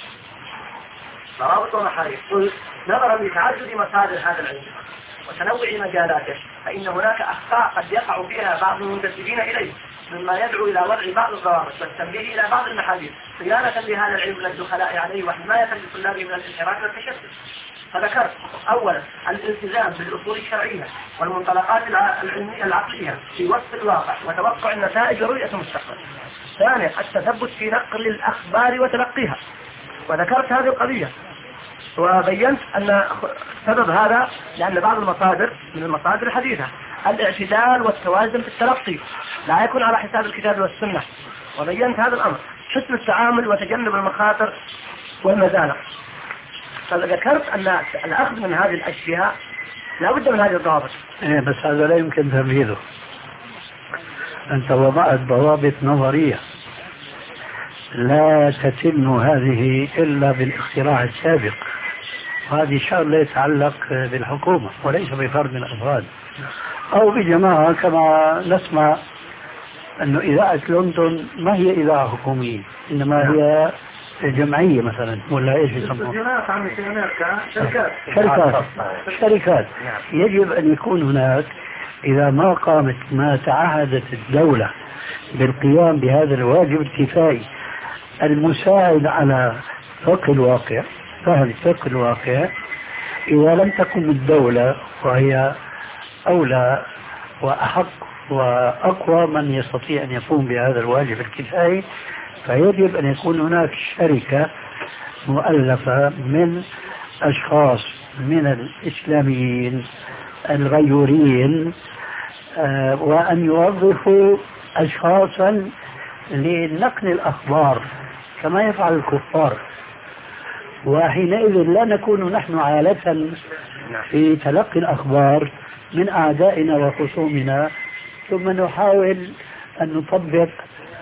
ضوابط ومحاريس. قل نظرا لتعدد مصادر هذا العلم وتنوع مجالاته فإن هناك أخطاء قد يقع فيها بعض المنتسبين إليه مما يدعو إلى وضع بعض الضوابط والتنبيه إلى بعض المحاريس صيانة لهذا العلم من الدخلاء عليه وحماية لطلابه من الانحراف والتشتت. فذكرت أولا الالتزام بالأصول الشرعية والمنطلقات العلمية العقلية في وصف الواقع وتوقع النتائج ورؤية المستقبل. ثانيا التثبت في نقل الأخبار وتلقيها، وذكرت هذه القضية وبينت أن سبب هذا لأن بعض المصادر من المصادر الحديثة الاعتدال والتوازن في التلقي لا يكون على حساب الكتاب والسنة، وبينت هذا الأمر، حسن التعامل وتجنب المخاطر والمزالق. فذكرت أن الأخذ من هذه الأشياء لا بد من هذه الضوابط. إيه بس هذا لا يمكن تمهيده. أنت وضعت ضوابط نظرية لا تتم هذه إلا بالاختراع السابق، وهذه شغلة يتعلق بالحكومة وليس بفرد من الأفراد أو بجماعة كما نسمع أنه إذاعة لندن ما هي إذاعة حكومية إنما هي جمعية مثلا ولا إيش يسمونها؟ شركات. شركات. شركات. يجب أن يكون هناك إذا ما قامت ما تعهدت الدولة بالقيام بهذا الواجب الكفائي المساعد على فقه الواقع، فهم فقه الواقع، إذا لم تقم الدولة وهي أولى وأحق وأقوى من يستطيع أن يقوم بهذا الواجب الكفائي، فيجب أن يكون هناك شركة مؤلفة من أشخاص من الإسلاميين الغيورين آه وأن يوظفوا أشخاصا لنقل الأخبار كما يفعل الكفار، وحينئذ لا نكون نحن عالة في تلقي الأخبار من أعدائنا وخصومنا ثم نحاول أن نطبق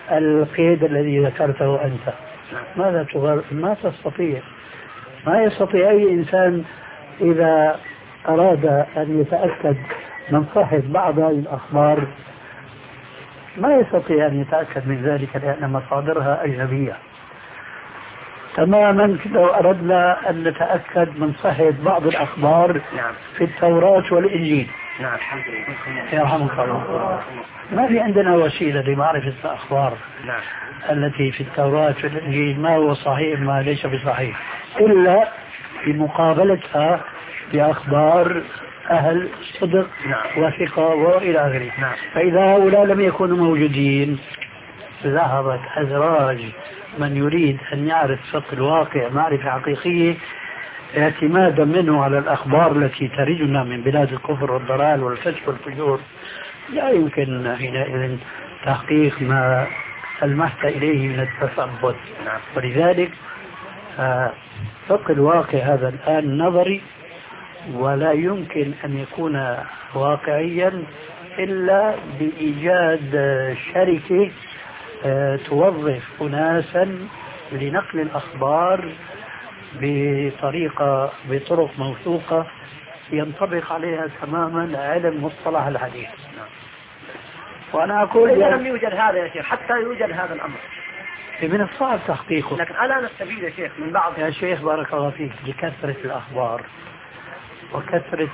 القيد الذي ذكرته أنت. ماذا تغير؟ ما تستطيع، ما يستطيع أي إنسان إذا أراد أن يتأكد من صحة بعض هذه الأخبار ما يستطيع أن يتأكد من ذلك لأن مصادرها أجنبية. تماما لو أردنا أن نتأكد من صحة بعض الأخبار في التوراة والإنجيل، نعم الحمد لله يرحمك الله، ما في عندنا وسيلة لمعرفة الأخبار نعم. التي في التوراة والإنجيل ما هو صحيح ما ليس بصحيح إلا في مقابلتها بأخبار أهل صدق نعم. وثقة وإلى آخره. نعم. فإذا هؤلاء لم يكونوا موجودين ذهبت أزراج من يريد أن يعرف فقه الواقع معرفة حقيقية اعتمادا منه على الأخبار التي تردنا من بلاد الكفر والضلال والفسق والفجور. لا يمكن حينئذ تحقيق ما المحت إليه من التثبت. ولذلك فقه الواقع هذا الآن نظري ولا يمكن أن يكون واقعيا إلا بإيجاد شركة توظف أناسا لنقل الأخبار بطريقة بطرق موثوقة ينطبق عليها تماما علم مصطلح الحديث. وأنا أقول إذا لم يوجد هذا يا شيخ حتى يوجد هذا الأمر من الصعب تحقيقه، لكن على نستفيد يا شيخ من بعض. يا شيخ بارك الله فيك لكثرة الأخبار وكثرة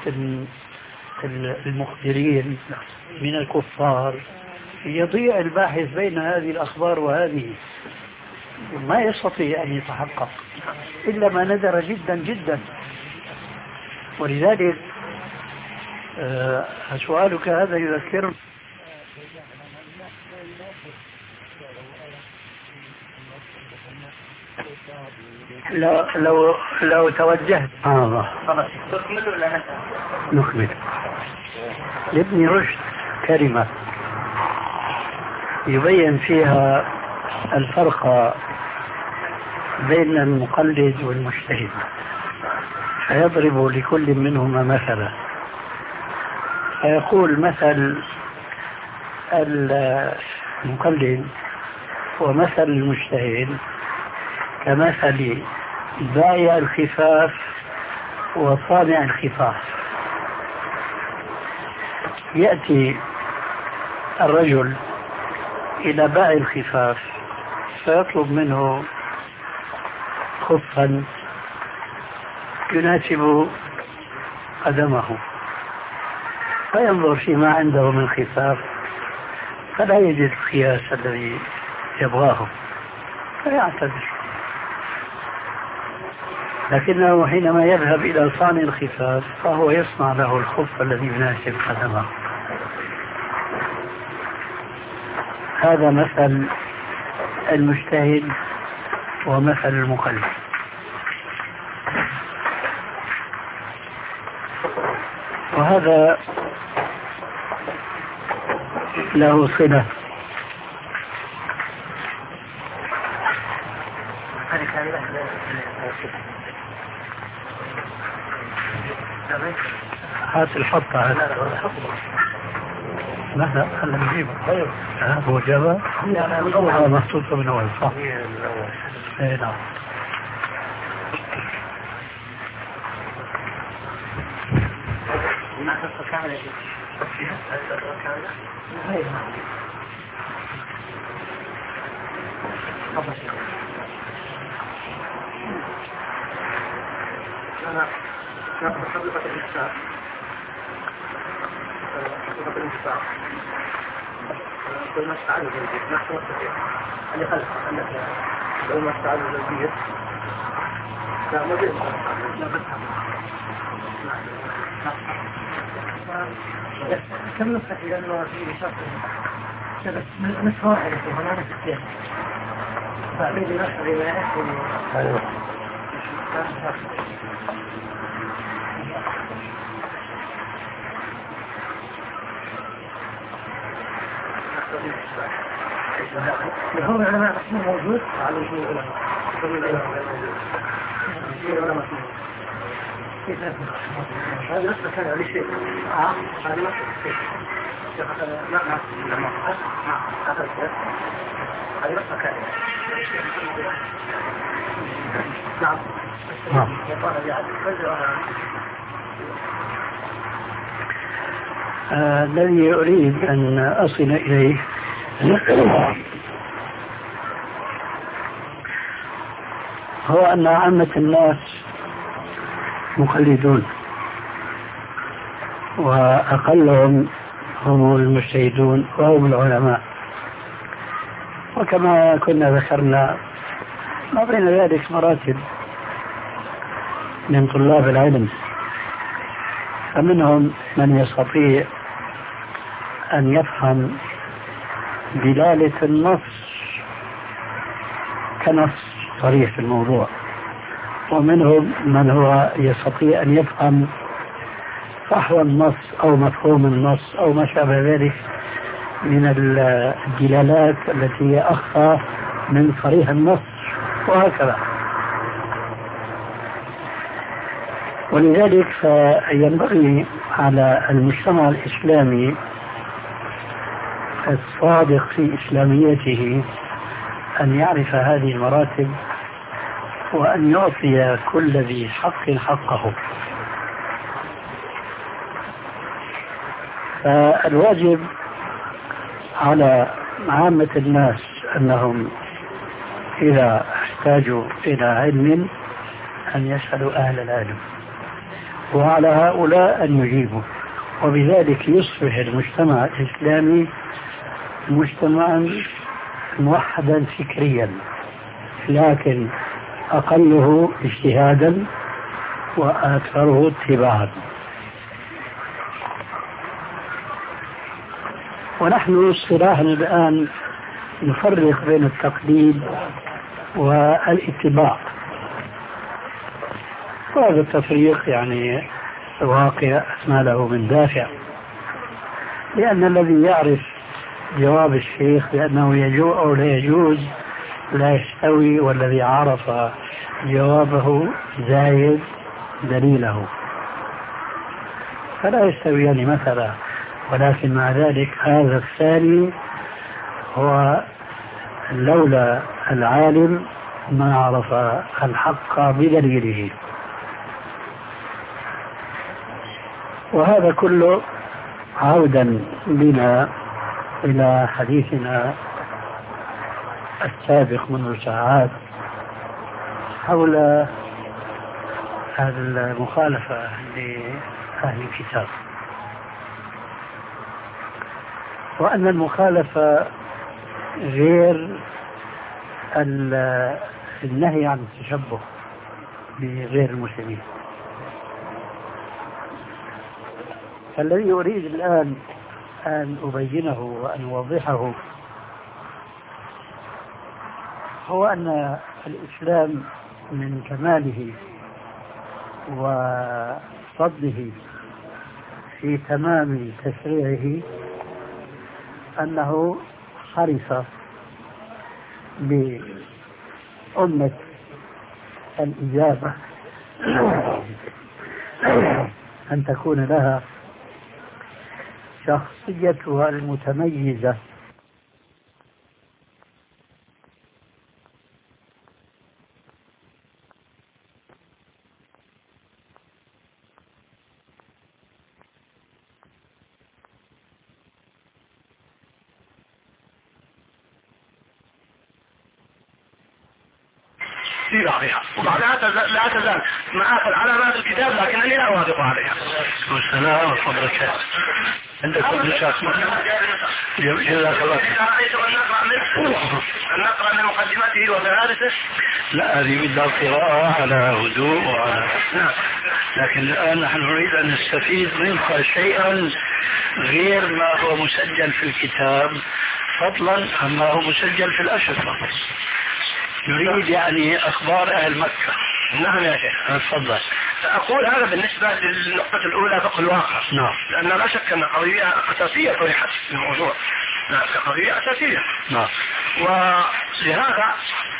المخبرين من الكفار يضيع الباحث بين هذه الأخبار وهذه، ما يستطيع أن يتحقق إلا ما ندر جدا جدا. ولذلك أه سؤالك هذا يذكرني لو لو لو توجهت آه نكمل لابن رشد كلمة يبين فيها الفرق بين المقلد والمجتهد، فيضرب لكل منهما مثلا، فيقول مثل المقلد ومثل المجتهد كمثل بائع الخفاف وصانع الخفاف. يأتي الرجل إلى بائع الخفاف فيطلب منه خفا يناسب قدمه، فينظر فيما عنده من خفاف فلا يجد القياس الذي يبغاه فيعتذر، لكنه حينما يذهب إلى صانع الخفاف فهو يصنع له الخف الذي يناسب قدمه. هذا مثل المجتهد ومثل المقلد. وهذا له صلة هات الحطة لا لا خلنا نجيبه. ايوه هو جابه هذا محطوط من اول صح. اي نعم. ما تصل كاملة أنا ناخذ حقيقة الإنسان حقيقة الإنسان كل ما استعاد الجلدية نحن نستطيع أن يخلق أنك لو ما استعاد الجلدية لا ما بيش لا بس كم نفتح لأنه في شرط بس مش واحد هنا نفتح فأريد نشر إلى أهل هم العلماء مسموم موجود على وجوه العلماء هذا نفسه كان عليه شيء هذا نفسه الذي أريد أن أصل إليه هو أن عامة الناس مقلدون، وأقلهم هم المجتهدون وهم العلماء. وكما كنا ذكرنا ما بين ذلك مراتب من طلاب العلم، فمنهم من يستطيع أن يفهم دلالة النص كنص صريح في الموضوع، ومنهم من هو يستطيع أن يفهم فحوى النص أو مفهوم النص أو ما شابه ذلك من الدلالات التي هي أخفى من صريح النص، وهكذا. ولذلك فينبغي على المجتمع الإسلامي الصادق في إسلاميته أن يعرف هذه المراتب وأن يعطي كل ذي حق حقه. فالواجب على عامة الناس أنهم إذا احتاجوا إلى علم أن يسألوا أهل العلم، وعلى هؤلاء أن يجيبوا، وبذلك يصبح المجتمع الإسلامي مجتمعا موحدا فكريا، لكن أقله اجتهادا وأكثره اتباعا. ونحن اصطلاحا الآن نفرق بين التقليد والاتباع، وهذا التفريق يعني واقع ما له من دافع، لأن الذي يعرف جواب الشيخ بأنه يجوز أو لا يجوز لا يستوي، والذي عرف جوابه زايد دليله، فلا يستويان يعني مثلا. ولكن مع ذلك هذا الثاني هو لولا العالم ما عرف الحق بدليله. وهذا كله عودا بنا إلى حديثنا السابق منذ ساعات حول هذه المخالفة لأهل الكتاب، وأن المخالفة غير النهي عن التشبه بغير المسلمين. فالذي أريد الآن أن أبينه وأن أوضحه هو أن الإسلام من كماله وفضله في تمام تشريعه أنه حرص بأمة الإجابة أن تكون لها شخصيتها المتميزة في بعضها، وبعدها لا تزال معاك العلامات الكتاب لكنني لا أوافق عليها. والسلام وبركاته. عندك نسخ؟ جزاك الله خير. أن نقرأ من مقدمته وفهارسه؟ لا، هذه بدها قراءة على هدوء وعلى نعم. لكن الآن نحن نريد أن نستفيد منك شيئا غير ما هو مسجل في الكتاب، فضلا عما هو مسجل في الأشرطة. نريد يعني أخبار أهل مكة. نعم يا شيخ. تفضل. أقول هذا بالنسبة للنقطة الأولى فقه الواقع. نعم. لأن لا شك أن قضية أساسية طرحت في الموضوع. نعم، قضية أساسية. نعم. ولهذا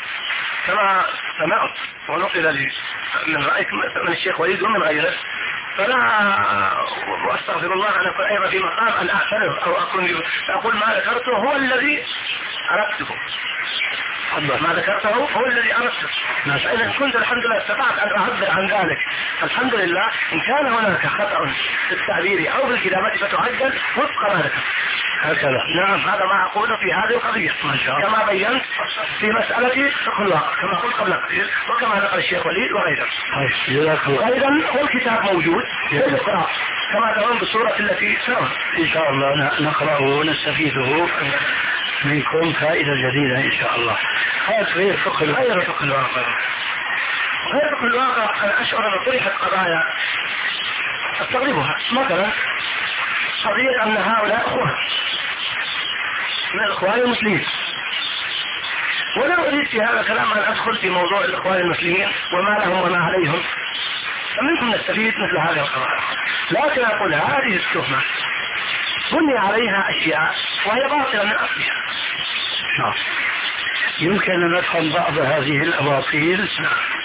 كما سمعت ونقل لي من رأيك من الشيخ وليد ومن غيره فلا واستغفر الله ان اكون ايضا في مقام ان اعترف او اكون اقول ما ذكرته هو الذي اردته. ما ذكرته هو الذي اردته. فاذا كنت الحمد لله استطعت ان اعبر عن ذلك الحمد لله. ان كان هناك خطأ في التعبير او في الكتابة فتعدل وفق ما ذكر. هكذا. نعم هذا ما اقوله في هذه القضية كما بينت في مسألة فقه الواقع كما قلت قبل قليل وكما نقل الشيخ وليد وغيره. ايضا والكتاب موجود يقرأ كما ترون بالصورة التي سرت. ان شاء الله نقرأه ونستفيده منكم فائدة جديدة ان شاء الله. هذا غير فقه غير فقه الواقع. غير فقه الواقع انا اشعر ان طرحت قضايا استغربها. مثلا قضية ان هؤلاء اخوان من الاخوان المسلمين، ولا اريد في هذا الكلام ان ادخل في موضوع الاخوان المسلمين وما لهم وما عليهم، فمنكم نستفيد مثل هذه القضايا. لكن اقول هذه التهمة بني عليها اشياء وهي باطلة من اصلها. نعم. يمكن ان نفهم بعض هذه الاباطيل. نعم.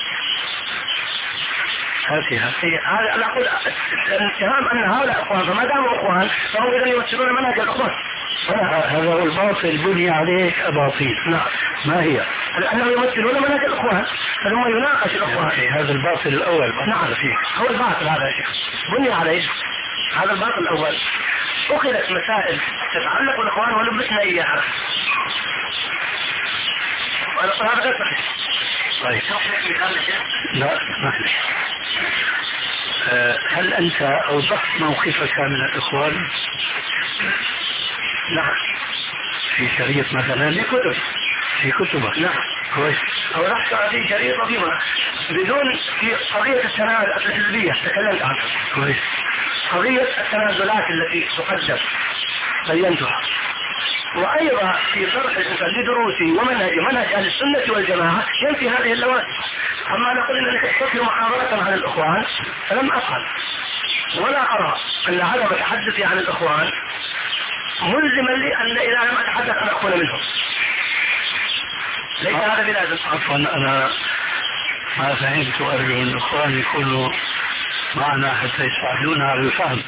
هاتها. هذا انا اقول الاتهام ان هؤلاء اخوان فما داموا اخوان فهم اذا يمثلون منهج الاخوان. هذا هو الباطل بني عليه اباطيل. نعم. ما هي؟ لانهم يمثلون منهج الاخوان فلما يناقش الاخوان. هذا الباطل الاول. نعم فيه هو الباطل هذا يا شيخ بني عليه هذا الباطل الاول. اخذت مسائل تتعلق بالاخوان ولبسنا اياها. وانا اقول هذا غير صحيح. طيب. لا اسمح أه هل انت اوضحت موقفك من الاخوان؟ نعم. في شريط مثلا؟ في كتب. في كتبك. نعم. كويس. اوضحت في شريط قديمة بدون في قضية التنازل الحزبية تكلمت عنها. كويس. قضية التنازلات التي تقدم بينتها. وايضا في شرح لدروسي ومنهج منهج اهل السنة والجماعة ينفي هذه اللوازم. اما نقول انني تحدثت محاضرة عن الاخوان فلم افعل ولا ارى ان عدم تحدثي عن الاخوان ملزما لي ان اذا لم اتحدث ان اكون منهم. ليس هذا بلازم. عفوا انا ما فهمت وارجو ان الاخوان يكونوا معنا حتى يساعدونا على الفهم.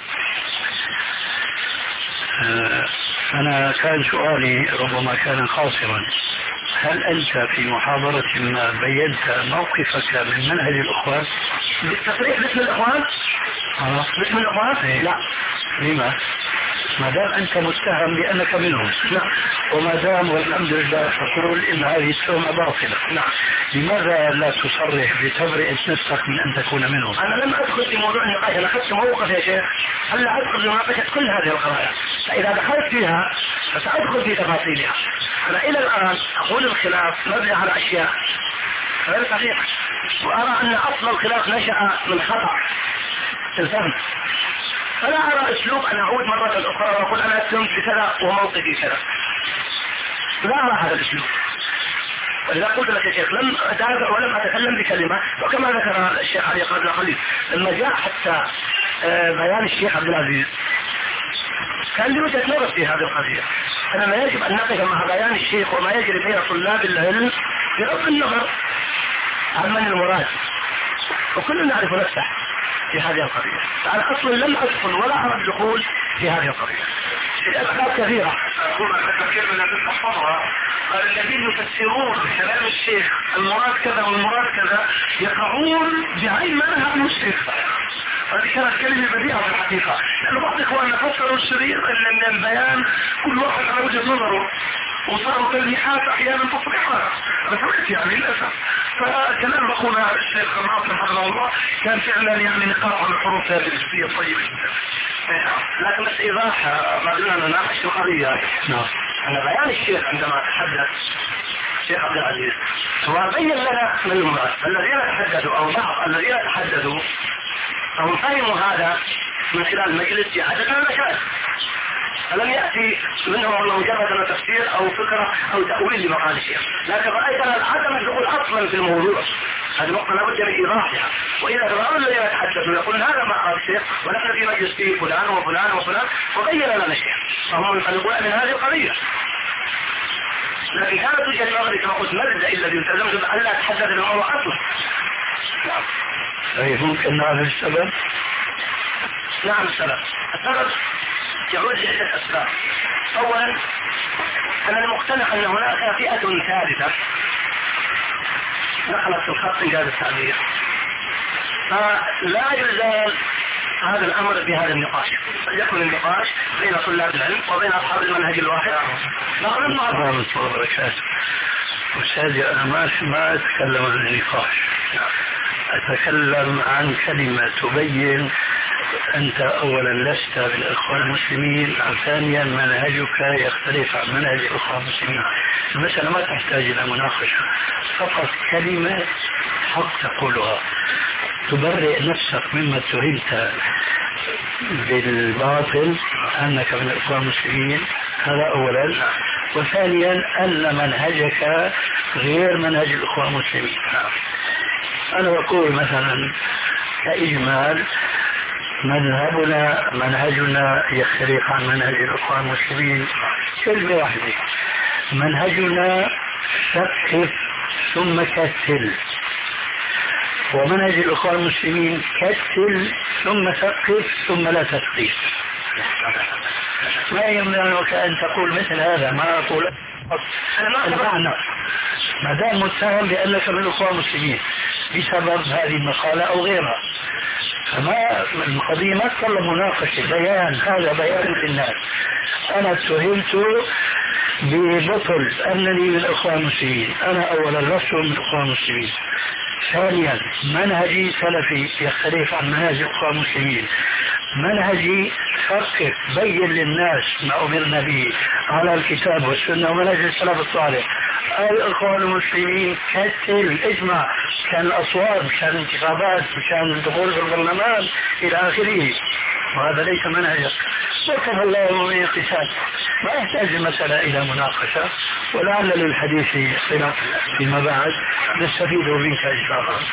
أه أنا كان سؤالي ربما كان قاصرا. هل أنت في محاضرة ما بينت موقفك من منهج الأخوان؟ بالتصريح باسم الأخوان؟ آه. باسم الأخوان؟ إيه؟ لا. لما؟ ما دام أنت متهم بأنك منهم. نعم. وما دام والحمد لله تقول إن هذه التهمة باطلة. نعم. لماذا لا تصرح بتبرئة نفسك من أن تكون منهم؟ أنا لم أدخل في موضوع النقاش، أنا أخذت موقف يا شيخ هلا أدخل في مناقشة كل هذه القضايا، فإذا دخلت فيها فسأدخل في تفاصيلها. أنا إلى الآن أقول الخلاف مبني على أشياء غير صحيحة، وأرى أن أصل الخلاف نشأ من خطأ في الفهم، فلا أرى أسلوب أن أعود مرة أخرى وأقول أنا أتهم بكذا وموقفي كذا. لا أرى هذا الأسلوب. ولذا قلت لك يا شيخ لم أدافع ولم أتكلم بكلمة، وكما ذكر الشيخ علي قبل قليل لما جاء حتى بيان الشيخ عبد العزيز كان لي وجهة نظر في هذه القضية. أنا ما يجب أن نقف مع بيان الشيخ وما يجري بين طلاب العلم بغض النظر عن من المراد، وكلنا نعرف نفسه في هذه القضية. فأنا أصلا لم أدخل ولا أرى الدخول في هذه القضية. الأسباب كثيرة. الذين يفسرون كلام الشيخ المراد كذا والمراد كذا يقعون بعين ما نهى عنه الشيخ. هذه كانت كلمة بديعة في الحقيقة، لأنه بعض إخواننا فسروا الشريط من البيان كل واحد على وجه نظره، وصاروا تلميحات أحيانا تصريحات بس يعني للأسف. فكلام أخونا الشيخ ناصر حفظه الله كان فعلا يعني نقاط على الحروف هذه الجزئية الطيبة جدا. لكن بس إيضاح ما دلنا نناقش القضية. نعم. أنا بيان الشيخ عندما تحدث الشيخ عبد العزيز هو بين لنا من المراد الذين تحدثوا أو بعض الذين تحدثوا أو فهموا هذا من خلال المجلس في عدد من المشاهد، فلم يأتي منهم والله مجرد تفسير أو فكرة أو تأويل لمقال الشيخ، لكن رأيتنا عدم الدخول أصلا في الموضوع. هذه نقطة لابد من إيضاحها. وإذا ترى الذين يتحدثوا يقول هذا ما قال الشيخ ونحن في مجلس فيه فلان وفلان وفلان وبين لنا الشيخ، فهم ينطلقون من هذه القضية. لكن كانت وجهة نظري كما قلت مبدأ الذي التزمت بأن لا أتحدث الموضوع أصلا. طيب ممكن نعرف السبب؟ نعم السبب. السبب يعود لعدة أسباب. أولا أنا مقتنع أن هناك فئة ثالثة دخلت في الخط إنجاز التعبير، فلا يزال هذا الأمر بهذا النقاش، يكون النقاش بين طلاب العلم وبين أصحاب المنهج الواحد. نعم نعم. أستاذي أنا ما ما أتكلم عن النقاش، أتكلم عن كلمة تبين أنت أولا لست بالإخوان المسلمين، ثانيا منهجك يختلف عن منهج الإخوان المسلمين. المسألة ما تحتاج إلى مناقشة، فقط كلمة حق تقولها تبرئ نفسك مما اتهمت بالباطل أنك من الإخوان المسلمين، هذا أولا. وثانيا أن منهجك غير منهج الإخوان المسلمين. أنا أقول مثلا كإجمال مذهبنا منهجنا يختلف عن منهج الإخوان المسلمين كلمة واحدة، منهجنا ثقف ثم كتل، ومنهج الإخوان المسلمين كتل ثم ثقف ثم لا تثقيف. ما يمنعك أن تقول مثل هذا، ما أقول المعنى ما دام متهم بأنك من الإخوان المسلمين بسبب هذه المقالة أو غيرها، فما القضية ما تطلب مناقشة، بيان، هذا بيان للناس. أنا اتهمت ببطل أنني من الإخوان المسلمين، أنا أولا لست من الإخوان المسلمين، ثانيا منهجي سلفي يختلف عن منهج الإخوان المسلمين، منهجي ثقف بين للناس ما أمرنا به على الكتاب والسنة ومنهج السلف الصالح. الإخوان المسلمين كتل اجمع، كان الأصوات، مشان الانتخابات، مشان الدخول في البرلمان إلى آخره، وهذا ليس منهجك. وكفى الله من اقتصاد، ما يحتاج المسألة إلى مناقشة، ولعل للحديث صلة فيما بعد نستفيد منك إن شاء الله.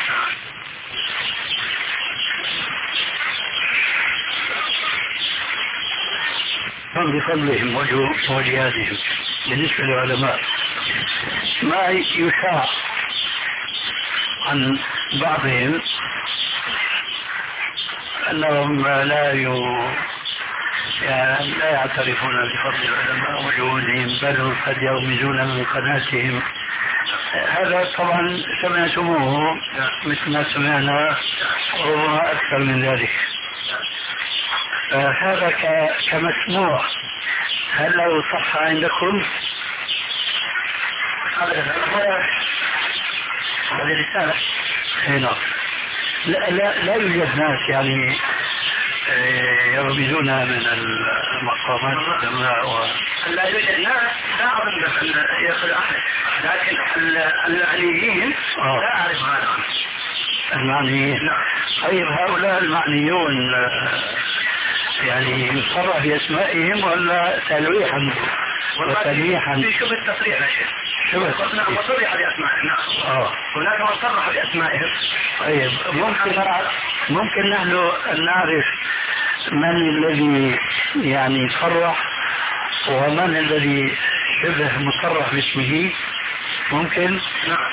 هم بفضلهم وجهادهم. بالنسبة للعلماء ما يشاع عن بعضهم أنهم لا ي... يعني لا يعترفون بفضل العلماء وجهودهم، بل هم قد يغمزون من قناتهم. هذا طبعا سمعتموه مثل ما سمعنا وربما أكثر من ذلك. هذا كمسموع، هل لو صح عندكم؟ هذه رسالة هنا. لا, لا, لا يوجد ناس يعني يرمزون من المقامات الجماعة و... لا يوجد ناس، لا أظن أن يأخذ أحد، لكن المعنيين آه. لا أعرف هذا. المعنيين طيب هؤلاء المعنيون يعني يصرح بأسمائهم ولا تلويحا وتلميحا؟ في شبه التصريح يا شيخ. شبه نعم وصرح بأسمائهم. نعم. آه. هناك من صرح بأسمائهم. طيب ممكن ممكن نحن نعرف من الذي يعني صرح ومن الذي شبه مصرح باسمه؟ ممكن؟ نعم.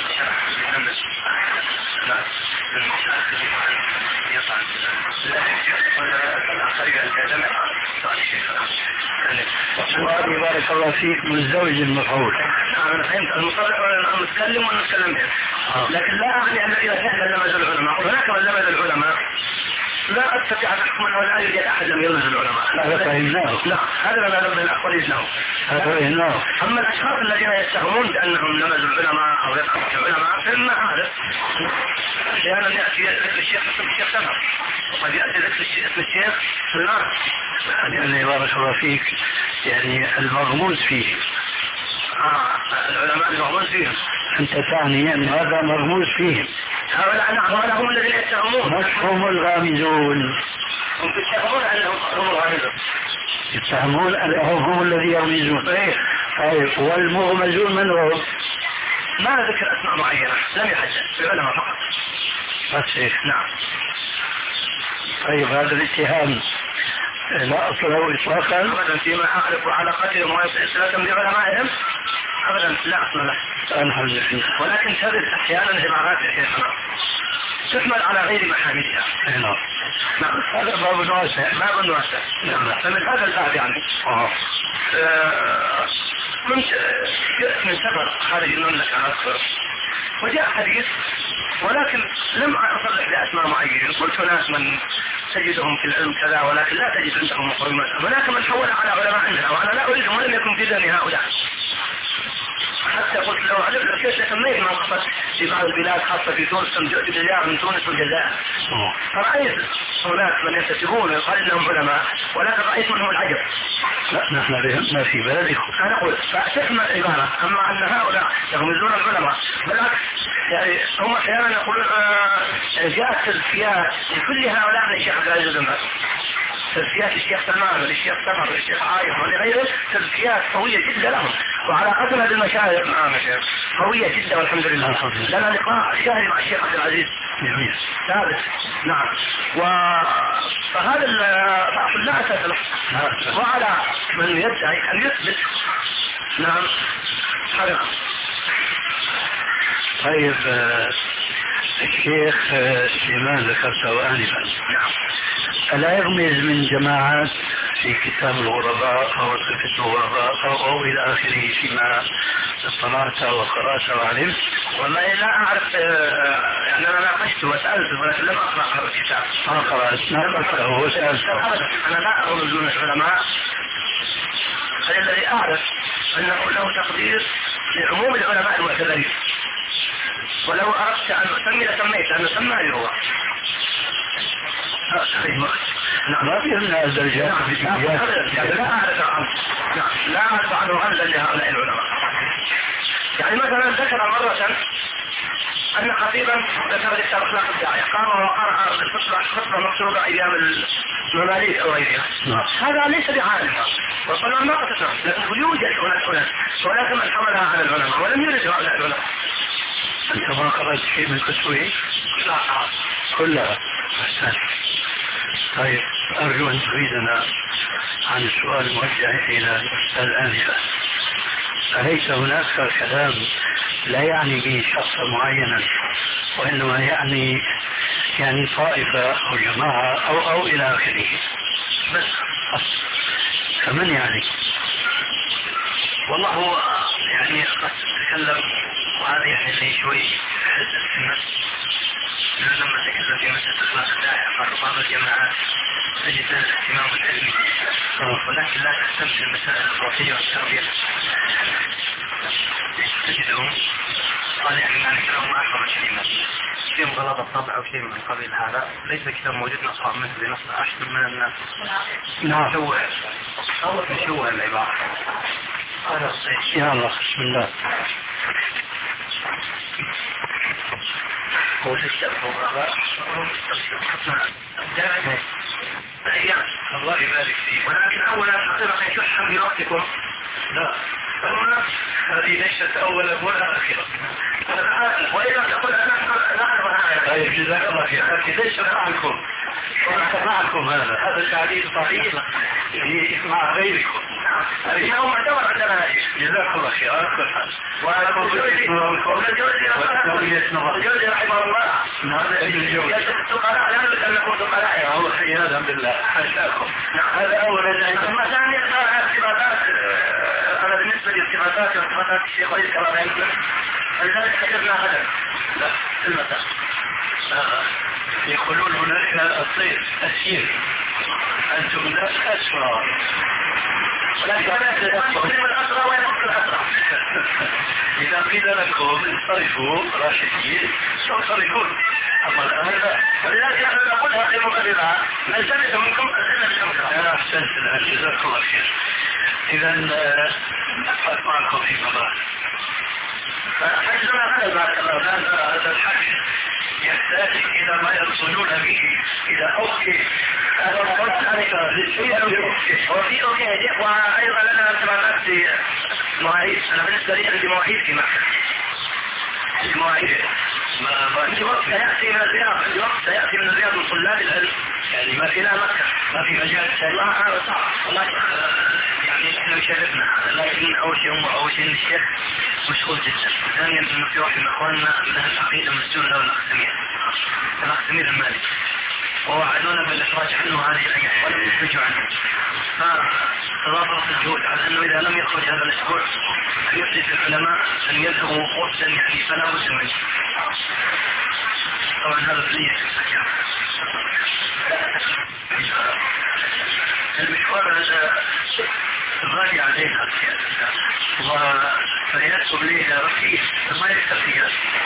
وهذه بارك الله فيك مزدوج المفعول. أنا فهمت المصرح والمتكلم والمتكلم به، لكن لا أعني أن إذا كان لمز العلماء هناك من لمز العلماء لا أستطيع أن أحكم أنه لا يوجد أحد لم يلمز العلماء. هذا فهمناه. لا هذا لا نبغي الأقوال له. هذا فهمناه. أما الأشخاص الذين يتهمون بأنهم لمزوا العلماء أو يقصدوا العلماء فإما هذا أحيانا يأتي ذكر الشيخ اسم الشيخ سمر، وقد يأتي ذكر اسم الشيخ سلمان. يعني بارك الله فيك يعني المغموز فيه. آه العلماء المغموز فيهم. أنت تعني أن هذا مرموز فيهم. هؤلاء نعم هؤلاء هم الذين يتهمون. مش هم الغامزون. هم يتهمون أنهم هم الغامزون. يتهمون أنهم هم الذين يغمزون. طيب. طيب والمغمزون من هم؟ ما ذكر أسماء معينة، لم يحدد العلماء فقط. بس إيه؟ نعم. طيب هذا الاتهام لا أصل له إطلاقا. أبدا فيما أعرف علاقتهم وإسلاتهم بعلمائهم أبدا لا أصل له. الحمد لله. ولكن ترد أحيانا عبارات يا شيخنا تحمل على غير محاملها. نعم. نعم هذا باب واسع. باب واسع. نعم. فمن هذا الباب يعني اه كنت جئت من سفر خارج المملكة أذكر، وجاء حديث ولكن لم أصلح لأسماء معينين. قلت هناك من تجدهم في العلم كذا ولكن لا تجد عندهم مقومات، هناك من حول على علماء عندنا وأنا لا أريد ولم يكن في ذهني هؤلاء. حتى قلت لو علمت لو كيف سميت ما قصدت في بعض البلاد خاصة في تونس، كم جئت بالرياض من تونس والجزائر فرأيت هناك من ينتسبون ويقال انهم علماء ولكن رأيت منهم العجب. لا نحن ما في بلدكم. انا اقول فتحمل العبارة، اما ان هؤلاء يغمزون العلماء بالعكس يعني هم احيانا يقولون آه جاءت تزكيات لكل هؤلاء من الشيخ عبد العزيز بن باز، تزكيات الشيخ سلمان والشيخ سمر والشيخ عايف ولغيره، تزكيات قوية جدا لهم، وعلى قدر هذه المشايخ معنا قوية جدا والحمد لله. لنا لقاء شهري مع الشيخ عبد العزيز جميل ثابت. نعم. و فهذا لا أساس له، وعلى من يدعي أن يثبت. نعم هذا. طيب الشيخ سليمان ذكرته آنفا، نعم، ألا يغمز من جماعات في كتاب الغرباء أو صفة الغرباء أو, أو إلى آخره فيما اطلعت وقرأت وعلمت؟ والله لا أعرف يعني أنا ناقشت وسألت ولكن لم أقرأ هذا الكتاب. ما قرأت ناقشته وسألته. أنا لا أغمز من العلماء، الذي أعرف أنه له تقدير لعموم العلماء المعتبرين، ولو أردت أن أسمي لسميت أن أسمى لي هو. نعم ما في لنا الدرجات في يعني لا أعرف عنه، لا أعرف عنه غمزا لهؤلاء العلماء. يعني مثلا ذكر مرة أن خطيبا ذكر كتاب أخلاق الداعية قام وقرأ خطبة مكتوبة أيام المماليك أو غيرها، هذا ليس بعالم وقال ما قصدنا، لكن يوجد هناك هناك ولكن من حملها على العلماء ولم يرد هؤلاء العلماء. أنت ما قرأت شيء من كتبه؟ لا كلها. أحسن. طيب أرجو أن تفيدنا عن السؤال الموجه إلى الأستاذ آنفا. أليس هناك كلام لا يعني به شخصا معينا وإنما يعني يعني طائفة أو جماعة أو أو إلى آخره بس؟ فمن يعني؟ والله هو يعني قد تكلم وهذا يعني شيء شوي حزن في النفس لما تكلم في مسألة أخلاق الداعية قال بعض الجماعات تجد لها الاهتمام العلمي ولكن لا تهتم في المسائل الروحية والتربية، تجدهم قال يعني معنى كلام ما أحضر شيء فيهم غلط الطبع أو شيء من قبيل هذا، ليس كتاب موجود نصاب منه بنص أشهر من الناس. نعم. نشوه أول نشوه العبارة. يا الله بسم الله. هو تشتغل الغباء الله يبارك فيه، ولكن أولا حقيقة شحا بوقتكم. لا هذه ليست أولا ولا أخيرا، وإذا تقول أنا نعرف. طيب جزاك الله خير. لكن ليس معكم معكم هذا هذا التعليل صحيح يعني مع غيركم. هذا هو معتبر عندنا. جزاك الله خير على كل حال. والجوزي رحمه الله لا نريد أن نكون ثقلاء هو عياذا بالله حاشاكم. هذا أولا. ثم ثانيا ارتباطات أنا بالنسبة لارتباطات وارتباطات الشيخ وليد كرامي فلذلك حجرنا هذا في المساء. يقولون هناك الطير أسير أنتم ناس أسرى ولكن أنا أسلم الأسرى ويفك الأسرى. إذا قيل لكم انصرفوا راشدين سنصرفون، أما الآن لا. ولذلك نحن نقولها في مقررها نلتمس منكم أسئلة الأسرى. أنا أحسنت الآن جزاك الله خير. إذا أبقى معكم في مبارك. فحجزنا هذا بارك الله. هذا الحج يحتاج إلى ما يصلون به إلى أوكي. هذا مقصد ذلك وفي أوكي وأيضا لنا ارتباطات في مواعيد. أنا بالنسبة لي عندي مواعيد في مكة. عندي مواعيد. عندي وقت سيأتي من الرياض، عندي وقت سيأتي من الرياض من طلاب العلم يعني ما إلى مكة. ما في مجال والله هذا صعب والله. يعني احنا يشرفنا لكن أول شيء هم أول شيء الشيخ مشغول جدا. ثانيا إنه في واحد من إخواننا له العقيدة مسجون له الأخ سمير الأخ سمير المالك ووعدونا بالإخراج عنه هذه الأيام ولم يخرجوا عنه، فتضافرت الجهود على أنه إذا لم يخرج هذا الأسبوع أن يحدث العلماء أن يذهبوا وقتا يعني فلا بد منه. طبعا هذا بلية المشوار هذا غالي علينا وفيكتب لي رخيص ما يستطيع،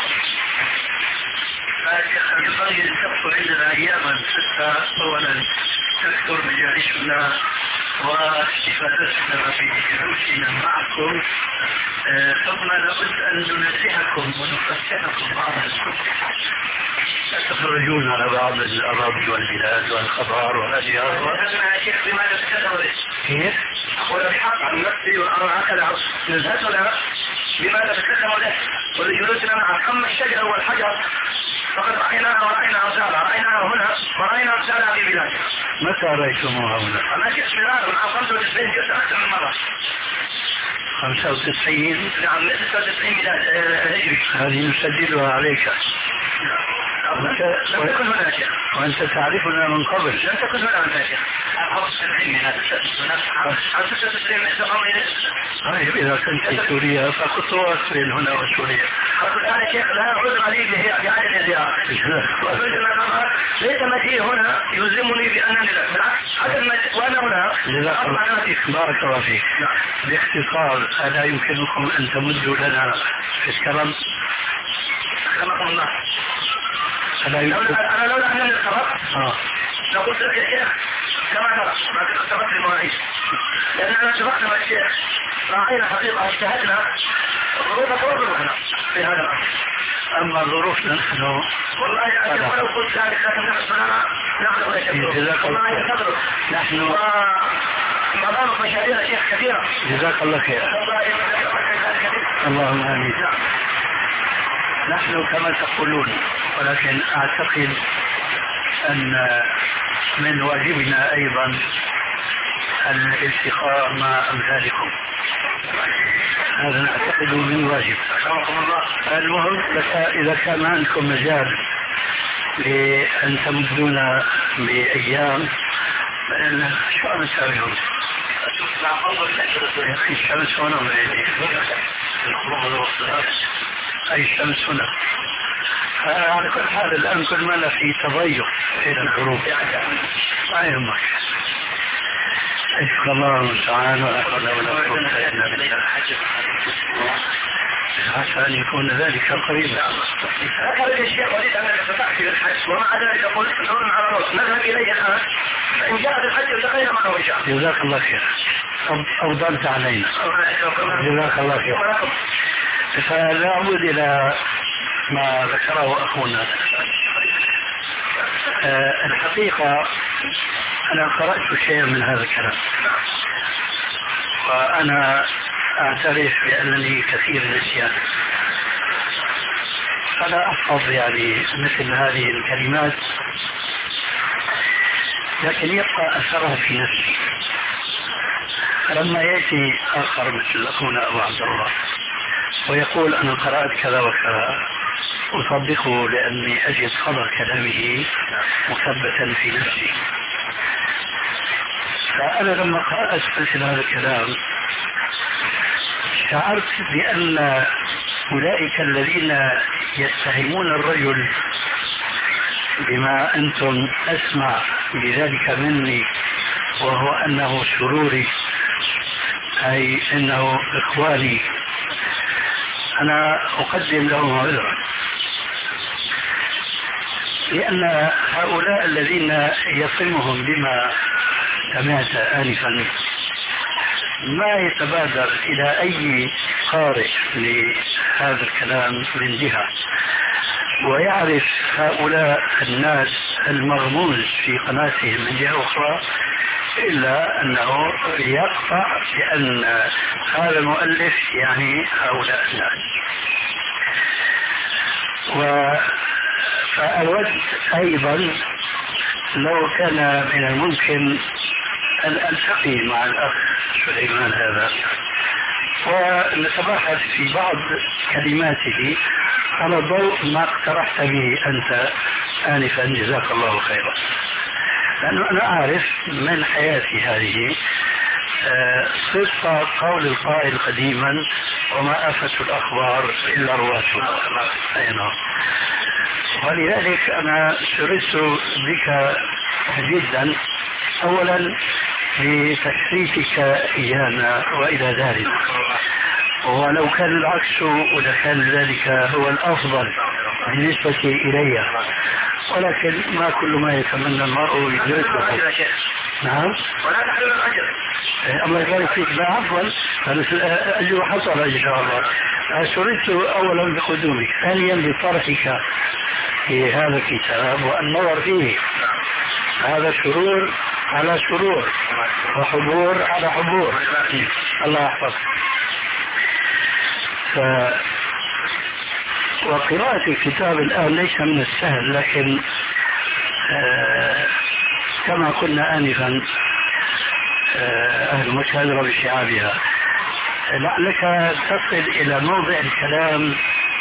فينبغي أن تبقوا عندنا أياما حتى أولا تذكر مجالسنا واستفادتنا في دروسنا معكم، ثم لابد أن ننزهكم ونفسحكم بعض الكتب. تخرجون على بعض الأراضي والبلاد والخضار والأشجار. هذا يا شيخ بماذا تكلم؟ كيف؟ أقول بحق عن نفسي وأرى هكذا نزهتنا بماذا تكلم له ولجلوسنا مع أما الشجر والحجر فقد رأيناها ورأينا أمثالها، رأيناها هنا ورأينا أمثالها في بلادنا. متى رأيتموها هنا؟ أنا جئت مرارا عام خمسة وتسعين، جئت أكثر من مرة. خمسة وتسعين؟ نعم ستة وتسعين ميلاد هجري. هذه نسجلها عليك. لم تكن هنا شيخ. وأنت تعرفنا من قبل. لم تكن هنا أنت شيخ. خمسة وتسعين ميلاد. ستة وتسعين طيب إذا كنت في سوريا فكنت واصل هنا وسوريا. أقول أنا شيخ لا عذر لي بهذه الزيارة. ليس مجيء هنا يلزمني بأنني لا، بالعكس عدم وأنا هنا. بارك الله فيك. باختصار ألا يمكنكم أن تمدوا لنا في الكرم؟ كرمكم الله. أنا لولا أنني اخترت لقلت لك يا شيخ كما ترى ما كنت اخترت المواعيد، لأن أنا اتفقنا مع الشيخ راعينا حقيقة اجتهدنا ظروفك وظروفنا في هذا الأمر. أما ظروفنا نحن والله يعني ولو قلت ذلك لكن نحن نحن ولا شك والله ينتظر نحن مضامك مشاريع يا شيخ كثيرة. جزاك الله خير. اللهم آمين. نحن كما تقولون، ولكن أعتقد أن من واجبنا أيضا الالتقاء مع أمثالكم، هذا نعتقد من واجب. المهم إذا كان عندكم مجال لأن تمدونا بأيام شو أنا سألهم؟ يا أخي الشمس هنا ولا أي الشمس هنا. على كل حال الآن كل ما في تضيق إلى الحروب ما يهمك. أشكر الله المستعان ولا حول ولا قوة إلا بالله. عسى أن يكون ذلك قريبا. هكذا الشيخ وليد أنك ستأتي بالحج وما ذلك قلت نور على رأس نذهب إليه الآن فإن جاء بالحج التقينا معه إن شاء الله. جزاك الله خير. أفضلت علينا. جزاك الله خير. فنعود إلى ما ذكره أخونا. أه الحقيقة أنا قرأت شيئا من هذا الكلام، وأنا أعترف بأنني كثير النسيان، فلا أحفظ يعني مثل هذه الكلمات، لكن يبقى أثرها في نفسي. فلما يأتي آخر مثل أخونا أبو عبد الله ويقول أنا قرأت كذا وكذا أصدقه لأني أجد خبر كلامه مثبتا في نفسي. فأنا لما قرأت مثل هذا الكلام شعرت بأن أولئك الذين يتهمون الرجل بما أنتم أسمع بذلك مني وهو أنه سروري أي أنه إخواني، أنا أقدم لهم عذرا، لأن هؤلاء الذين يصمهم بما سمعت آنفا ما يتبادر إلى أي قارئ لهذا الكلام من جهة، ويعرف هؤلاء الناس المغموز في قناتهم من جهة أخرى، إلا أنه يقطع بأن هذا المؤلف يعني هؤلاء الناس. فأود أيضا لو كان من الممكن أن ألتقي مع الأخ سليمان هذا ونتباحث في بعض كلماته على ضوء ما اقترحت به أنت آنفا. جزاك الله خيرا. لأنه أنا أعرف من حياتي هذه صدق قول القائل قديما وما آفة الأخبار إلا رواتها. ولذلك أنا سررت بك جدا أولا لتشريفك إيانا وإلى ذلك، ولو كان العكس ولكان ذلك هو الأفضل بالنسبة إلي، ولكن ما كل ما يتمنى المرء يدركه. نعم ولا تحرم الأجر. الله يبارك فيك. لا عفوا الأجر حصل إن شاء الله. سررت أولا بقدومك، ثانيا بطرحك في هذا الكتاب والنظر فيه. هذا سرور على سرور وحبور على حبور. الله يحفظك. ف... وقراءة الكتاب الآن ليس من السهل، لكن آه كما قلنا آنفا آه أهل مكة أدرى بشعابها. لعلك تصل إلى موضع الكلام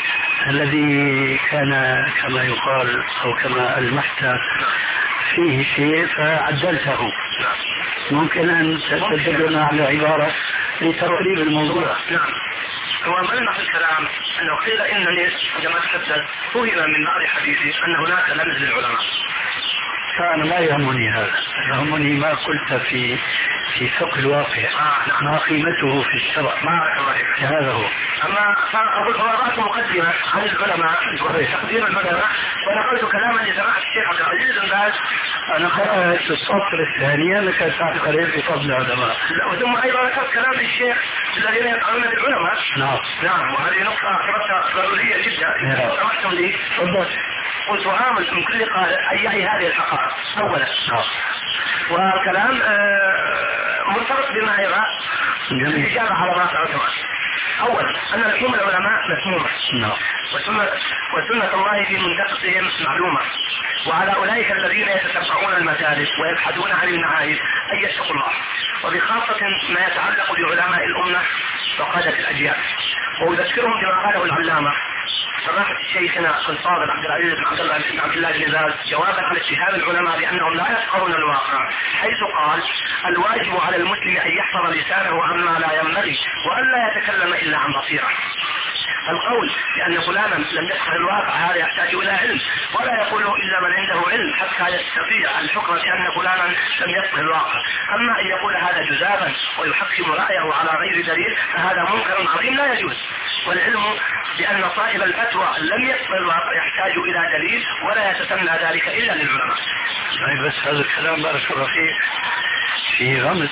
الذي كان كما يقال أو كما ألمحت فيه شيء فعدلته. ممكن أن تدلنا على عبارة لتقريب الموضوع. نعم. هو ملمح الكلام أنه قيل إنني عندما تحدث فهم من بعض حديثي أن هناك لمز للعلماء. فأنا لا يهمني هذا، يهمني ما قلت في في فقه الواقع. آه نعم. ما قيمته في الشرع. ما هذا هو. أما أقول هو رأس مقدمة عن العلماء وتقدير العلماء، ونقلت كلاما لسماحة الشيخ عبد العزيز بن باز. أنا قرأت السطر الثاني أنك تعترف بفضل العلماء. وثم أيضا ذكرت كلام الشيخ الذين يفعلون بالعلماء. نعم نعم. وهذه نقطة اعتبرتها ضرورية جدا. سمحتم لي. تفضل. قلت آمل من كل قال أي هذه الحقائق أولا. نعم. والكلام آه مرتبط بما يرى الإجابة على ما سألتم. أولا أن لحوم العلماء مسمومة. نعم. وسنة, وسنة الله في منتقصهم معلومة، وعلى أولئك الذين يتتبعون المجالس ويبحثون عن المعارف أن يتقوا الله، وبخاصة ما يتعلق بعلماء الأمة وقادة الأجيال. وأذكرهم بما قاله العلامة سماحة شيخنا الفاضل عبد العزيز بن عبد الله بن عبد الله بن باز جوابا على اتهام العلماء بأنهم لا يفقهون الواقع، حيث قال: الواجب على المسلم أن يحفظ لسانه عما لا ينبغي وأن لا يتكلم إلا عن بصيرة. القول بأن فلانا لم يفقه الواقع هذا يحتاج إلى علم، ولا يقوله إلا من عنده علم حتى يستطيع الحكم بأن فلانا لم يفقه الواقع. أما أن يقول هذا جزافا ويحكم رأيه على غير دليل فهذا منكر عظيم لا يجوز. والعلم بأن صاحب الفتوى لم يفقه الواقع يحتاج إلى دليل، ولا يتسنى ذلك إلا للعلماء. بس هذا الكلام بارك الله فيه في غمز،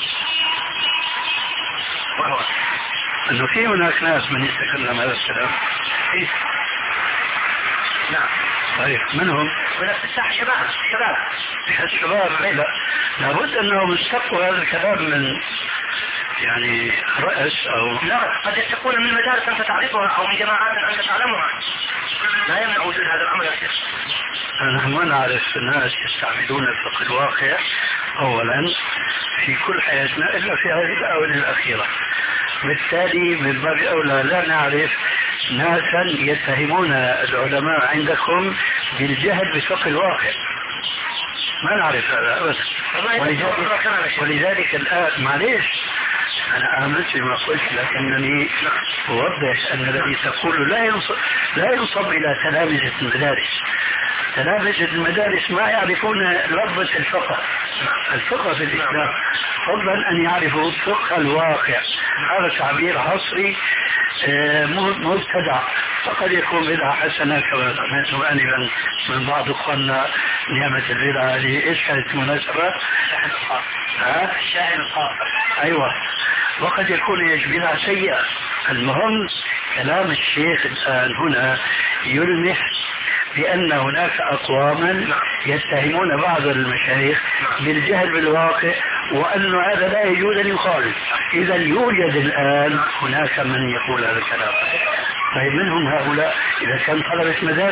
وهو أنه في هناك ناس من يتكلم هذا الكلام. إيه؟ نعم. طيب منهم؟ ونفس الساحة شباب شباب الشباب. لا لابد أنهم يستقوا هذا الكلام من يعني رأس أو لا، قد يتقون من مدارس أنت تعرفها أو من جماعات أنت تعلمها، لا يمنع وجود هذا الأمر يا شيخ. نحن ما نعرف الناس يستعملون الفقه الواقع أولا في كل حياتنا إلا في هذه الآونة الأخيرة، بالتالي من باب أولى لا نعرف ناسا يتهمون العلماء عندكم بالجهل بفقه الواقع، ما نعرف هذا أبدا. ولذلك, ولذلك الآن معليش أنا آمنت بما قلت، لكنني أوضح أن الذي تقول لا ينصب, لا ينصب إلى تلامذة المدارس. تلامذة المدارس ما يعرفون لفظة الفقه الفقه في الإسلام، فضلا أن يعرفوا فقه الواقع. هذا تعبير عصري مبتدع، فقد يكون بدعة حسنة كما سمعت آنفا من بعض أخواننا نعمة البدعة. إيش كانت المناسبة؟ الشاهد الخاطر. أيوة، وقد يكون يشبه سيئة. المهم كلام الشيخ الآن هنا يلمح بأن هناك أقواما يتهمون بعض المشايخ بالجهل بالواقع، وأن هذا لا يجوز أن يخالف. إذا يوجد الآن هناك من يقول هذا الكلام. طيب منهم هؤلاء إذا كان طلبة مدارس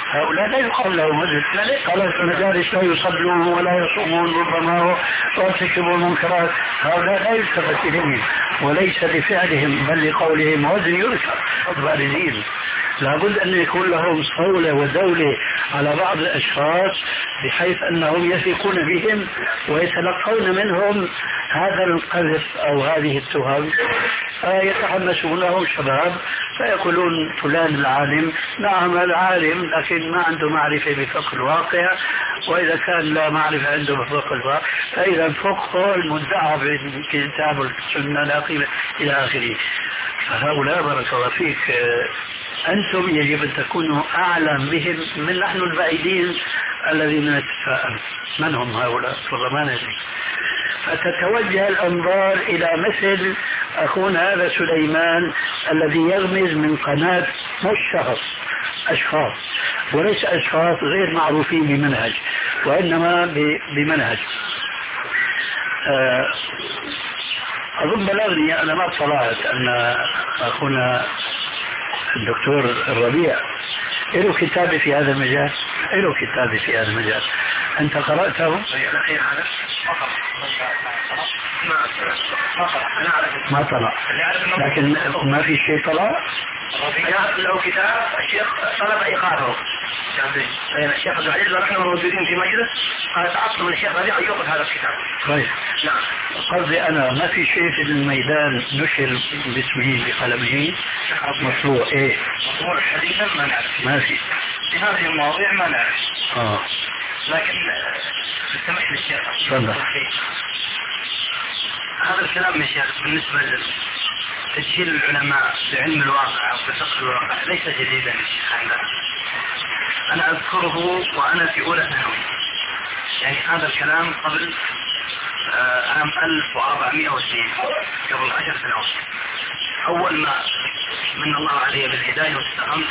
هؤلاء لا يقال لهم وزن، قال في المجالس لا يصلون ولا يصومون ربما ويرتكبون المنكرات، هؤلاء لا يلتفت إليهم وليس لفعلهم بل لقولهم وزن يذكر بارزين. لابد أن يكون لهم صولة ودولة على بعض الأشخاص بحيث أنهم يثقون بهم ويتلقون منهم هذا القذف أو هذه التهم، فيتحمسون لهم شباب فيقولون فلان العالم. نعم العالم لكن ما عنده معرفة بفقه الواقع، وإذا كان لا معرفة عنده بفقه الواقع فإذا فقه المدعى بالكتاب والسنة لا قيمة إلى آخره. فهؤلاء بارك الله فيك أنتم يجب أن تكونوا أعلم بهم من نحن البعيدين الذين نتساءل من هم هؤلاء والله ما ندري. فتتوجه الأنظار إلى مثل أخونا هذا سليمان الذي يغمز من قناة مش شخص أشخاص، وليس أشخاص غير معروفين بمنهج وإنما بمنهج. أظن بلغني أنا ما اطلعت أن أخونا الدكتور الربيع له كتابة في هذا المجال، له كتابة في هذا المجال، أنت قرأته؟ ما طلع، لكن ما في شيء طلع. له كتاب الشيخ طلب إيقافه، الشيخ عبد العزيز ونحن موجودين في مجلس قال تعطل من الشيخ ربيع يوقف هذا الكتاب. طيب نعم. قصدي أنا ما في شيء في الميدان نشر باسمه بقلمه مطلوع. إيه مطلوع حديثا ما نعرف، ما في في هذه المواضيع ما نعرف. آه. لكن استمع للشيخ. تفضل. هذا الكلام يا شيخ بالنسبة لتسجيل العلماء بعلم الواقع أو بفقه الواقع ليس جديدا يا شيخ عندنا. أنا أذكره وأنا في أولى ثانوي، يعني هذا الكلام قبل آه عام ألف وأربعمائة واثنين، قبل عشر سنوات. أول ما من الله علي بالهداية واستقمت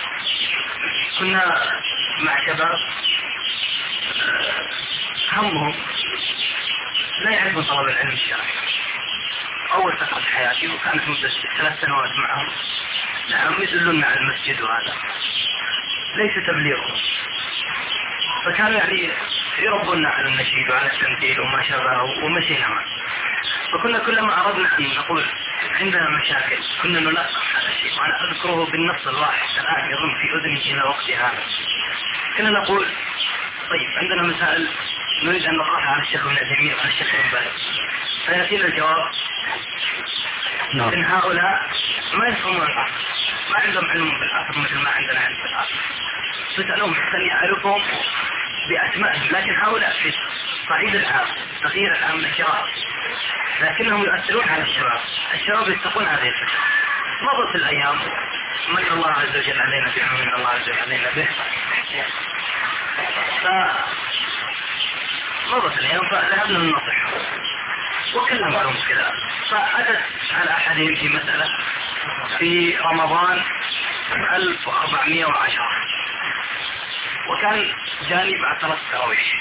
كنا مع شباب آه همهم لا يعرفون طلب العلم الشرعي. أول فترة حياتي وكانت مدة ثلاث سنوات معهم، نعم يدلون على المسجد وهذا ليس تبليغهم، فكانوا يعني يربونا على النشيد وعلى التمثيل وما شابه ومشينا معه. فكنا كلما أردنا أن نقول عندنا مشاكل كنا نلقح هذا الشيء، وأنا أذكره بالنص الواحد الآن يضم في أذني إلى وقت هذا. كنا نقول طيب عندنا مسائل نريد أن نطرحها على الشيخ ابن عثيمين وعلى الشيخ ابن باز، فيأتينا الجواب نعم. إن هؤلاء ما يفهمون العصر، ما عندهم علم بالعصر مثل ما عندنا علم بالعصر. تسألهم حتى يعرفهم بأسمائهم، لكن هؤلاء في صعيد العام تغيير العام الشباب، لكنهم يؤثرون على الشباب. الشباب يستقون هذه الفكرة. مضت الأيام من الله عز وجل علينا بها ومن الله عز وجل علينا به، فمضت الأيام فذهبنا للنصح وكلمتهم كذا. فأتت على أحدهم في مسألة في رمضان ألف وأربعمائة وعشرة، وكان جاني بعد ثلاث تراويح.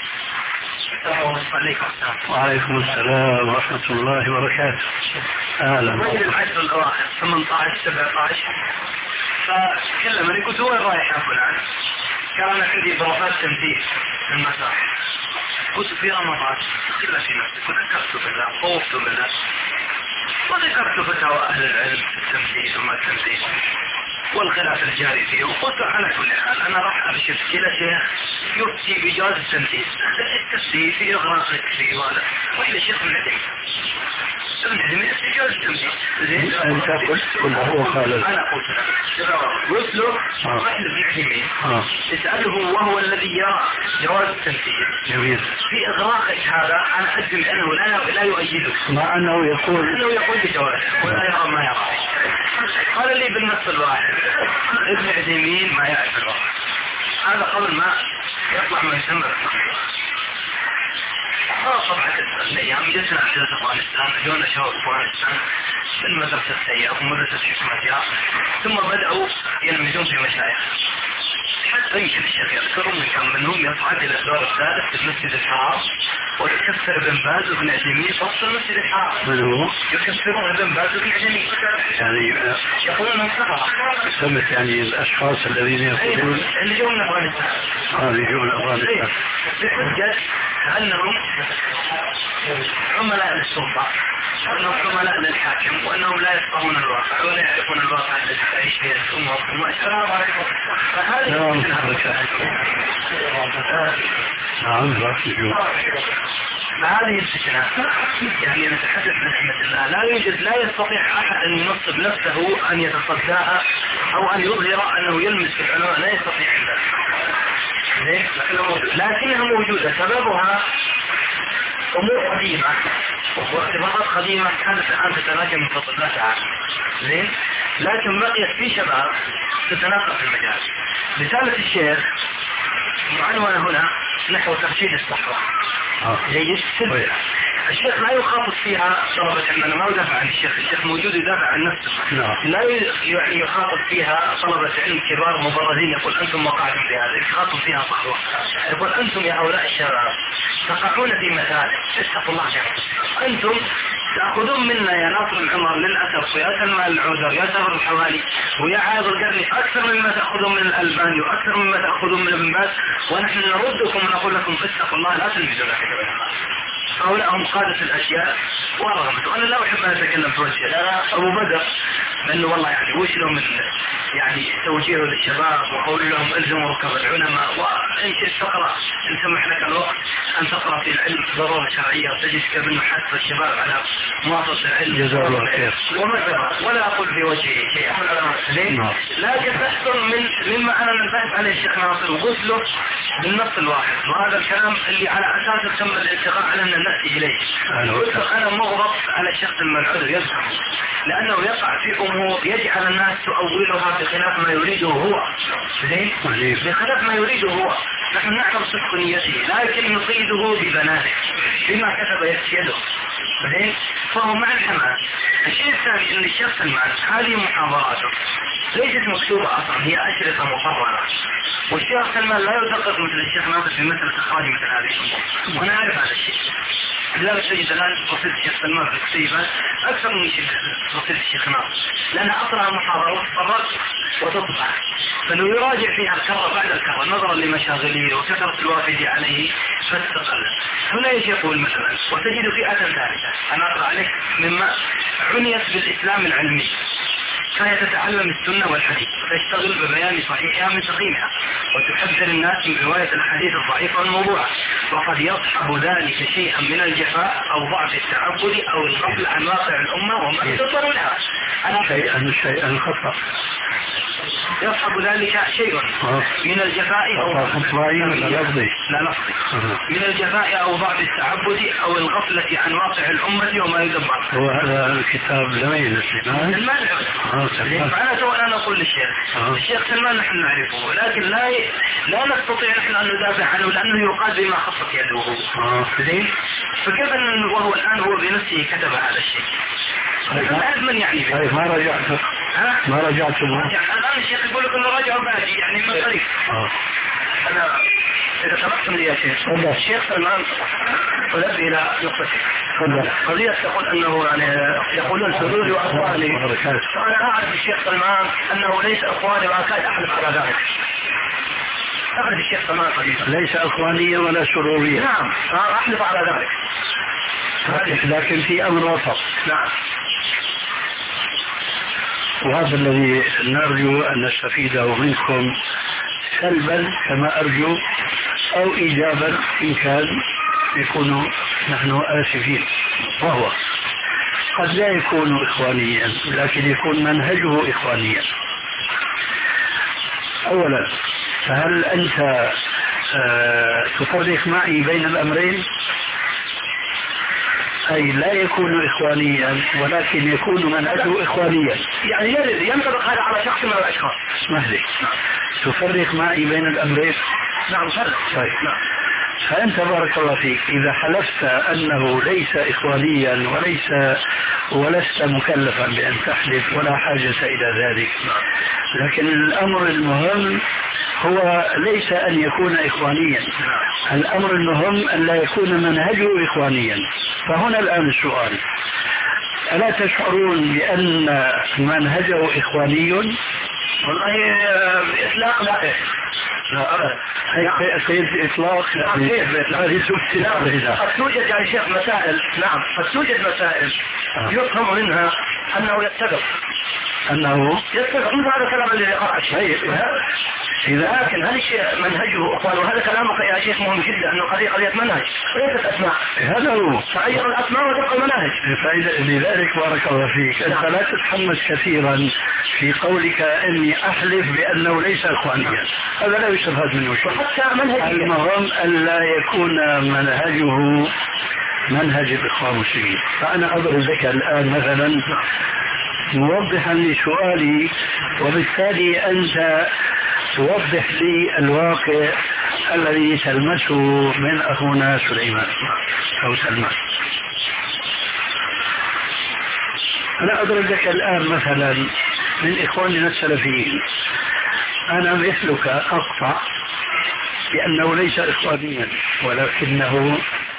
وعليكم السلام ورحمة الله وبركاته. أهلا. رجل العشر الأواخر ثمانية عشر سبعة عشر، فكلمني قلت وين رايح يا فلان؟ كان أنا عندي بروفات تمثيل في المسرح. قلت في رمضان كلا في نفسي، كنت ذكرت بالله خوفت بالله وذكرت فتاوى أهل العلم في التمثيل وما التمثيل والخلاف الجاري فيه، وقلت على كل حال أنا راح أرشد إلى شيخ يفتي بجواز التمثيل، التمثيل في إغراقك في وهذا، وإلى شيخ من عدم ابن عدم في جواز التمثيل. أنت قلت ولا هو قال؟ أنا قلت قلت له رحل ابن عدم اسأله وهو الذي يرى جواز التمثيل. جميل. في إغراقك هذا أنا أجزم أنه لا لا يؤيده، مع أنه يقول أنه يقول بجواز ولا يرى ما يرى. قال لي بالنص الواحد ابن عثيمين ما يعرف الواقع. هذا قبل ما يطلع ما يسمى بالصحيح. طبعا الأيام جلسنا في أفغانستان، جونا شباب أفغانستان من مدرسة سيئة ومدرسة حكمتها، ثم بدأوا ينمجون في مشايخ حتى يمكن الشيخ يذكر من منهم يصعد إلى الدور الثالث في المسجد الحرام ويكفر ابن باز وابن عثيمين فصل المسجد الحرام. من هو؟ يكفرون ابن باز وابن عثيمين يعني يقولون انهم كفرة. سمت يعني الأشخاص الذين يقولون اللي جو من أفغانستان. اه اللي جو من أفغانستان. بحجة أنهم عملاء للسلطة وأنهم عملاء للحاكم وأنهم لا يفقهون الواقع ولا يعرفون الواقع الذي تعيش فيه الأمة. السلام عليكم. فهذه نعم هذه الفتنة يعني نتحدث عن نعمة الله. لا يوجد لا يستطيع أحد أن ينصب نفسه أن يتصداها أو أن يظهر أنه يلمس في العلماء، لا يستطيع ذلك، لكنها موجودة. سببها أمور قديمة واختبارات قديمة كانت الآن تتراجع من فضل الله تعالى، زين، لكن بقيت في شباب تتناقض في المجال. رسالة الشيخ معنونة هنا نحو ترشيد الصحوة. جيد. الشيخ لا يخاطب فيها طلبة علم. أنا ما أدافع عن الشيخ، الشيخ موجود يدافع عن نفسه. لا يعني يخاطب فيها طلبة علم كبار مبرزين يقول أنتم وقعتم في هذا، يخاطب فيها صحوة يقول أنتم يا هؤلاء الشباب تقعون في مسائل اتقوا الله جميعا. أنتم تأخذون منا يا ناصر العمر للأسف ويا سلمان العوذر يا سهر الحوالي ويا عايض القرني أكثر مما تأخذون من الألباني وأكثر مما تأخذون من ابن باز، ونحن نردكم ونقول لكم اتقوا الله لا تلمزون العلماء. هؤلاء هم قادة الأشياء ورغمت. وأنا لا أحب أن أتكلم في وجهه، أنا أبو بدر لأنه والله يعني وش له من يعني توجيهه للشباب وقول لهم الزموا ركب العلماء. وإن تقرأ إن سمح لك الوقت أن تقرأ في العلم ضرورة شرعية وتجد كأنه حث الشباب على مواصلة العلم جزاه الله خير. ولا أقول في وجهه شيء لكن تحصل من مما أنا نبحث عليه الشيخ ناصر وقلت له بالنص الواحد، وهذا الكلام اللي على أساسه تم الاتفاق على أن نأتي إليه. قلت أنا مغضب على الشخص الملعوذ يزعم لأنه يقع في أمور يجعل الناس تؤولها بخلاف ما يريده هو، زين، بخلاف ما يريده هو. نحن نعلم صدق نيته لكن نصيده ببنانه بما كتب يده، زين، فهو مع الحماس. الشيء الثاني أن الشيخ سلمان هذه محاضراته ليست مكتوبة أصلا، هي أشرطة مصورة، والشيخ سلمان لا يدقق مثل الشيخ ناصر في مسألة إخراج مثل هذه الأمور، وأنا أعرف هذا الشيء. لذلك تجد الآن رصيد الشيخ سلمان في الكتيبة أكثر من رصيد الشيخ ناصر، لأن أصلها محاضرة وتفرق وتطبع، فلو يراجع فيها الكرة بعد الكرة نظرا لمشاغله وكثرة الوافد عليه فاستقل. هنا يجي يقول مثلا وتجد فئة ثالثة، أنا أقرأ عليك مما عنيت بالإسلام العلمي، فهي تتعلم السنة والحديث وتشتغل ببيان صحيحها من سقيمها وتحذر الناس من رواية الحديث الضعيف والموضوع، وقد يصحب ذلك شيئا من الجفاء أو ضعف التعبد أو الغفل عن واقع الأمة وما يتصل لها. شيئا شيئا خطأ يصحب ذلك شيء من الجفاء أو لا لفظي من الجفاء أو ضعف التعبد أو الغفلة عن واقع الأمة وما يدبر. وهذا الكتاب لمين سلمان؟ فأنا سواء أنا أقول للشيخ الشيخ سلمان نحن نعرفه، لكن لا لا نستطيع نحن أن ندافع عنه لأنه يقاد بما خصت يده. زين، فكيف وهو الآن هو بنفسه كتب هذا الشيء؟ هل من يعني به؟ ما رجعت ما رجعت الآن الشيخ يقول لكم راجعوا بعدي يعني من طريق. أنا إذا سمحتم لي يا شيخ الشيخ سلمان ولد إلى نقطتين. قضية تقول أنه يعني يقولون سروري وأخواني، فأنا أعرف الشيخ سلمان أنه ليس أخواني وأكاد أحلف على ذلك. أعرف الشيخ سلمان قديما ليس أخوانيا ولا سروريا. نعم أحلف على ذلك، لكن في أمر وسط. نعم، وهذا الذي نرجو أن نستفيده منكم سلبا كما أرجو أو إيجابا إن كان يكون نحن آسفين. وهو قد لا يكون إخوانيا لكن يكون منهجه إخوانيا. أولا، فهل أنت آه تفرق معي بين الأمرين؟ أي لا يكون إخوانيا ولكن يكون منهجه إخوانيا، يعني ينطبق هذا على شخص من الأشخاص. اسمح لي، تفرق معي بين الأمرين؟ نعم فرق. طيب، فأنت بارك الله فيك إذا حلفت أنه ليس إخوانيا وليس ولست مكلفا بأن تحلف ولا حاجة إلى ذلك، لكن الأمر المهم هو ليس أن يكون إخوانيا، الأمر المهم أن لا يكون منهجه إخوانيا. فهنا الآن السؤال: ألا تشعرون بأن منهجه إخواني؟ والله بإطلاق لا. لا أرى كيف بإطلاق؟ قد توجد يا شيخ مسائل، نعم قد توجد مسائل يفهم منها أنه يتفق أنه يتفق مثل هذا الكلام الذي قرأ الشيخ. لكن هذا الشيء منهجه أخوان، وهذا كلامك يا شيخ مهم جدا، أنه قضية قضية منهج وليست أسماء. هذا هو تغير الأسماء وتبقى المناهج. لذلك بارك الله فيك أنت لا تتحمس كثيرا في قولك إني أحلف بأنه ليس إخوانيا، هذا لا يستفاد منه شيء. وحتى منهج المهم أن لا يكون منهجه منهج الإخوان المسلمين. فأنا أضرب لك الآن مثلا موضحا لسؤالي، وبالتالي أنت توضح لي الواقع الذي تلمسه من أخونا سليمان أو سلمان. أنا أضرب لك الآن مثلا من إخواننا السلفيين، أنا مثلك أقطع بأنه ليس إخوانيا ولكنه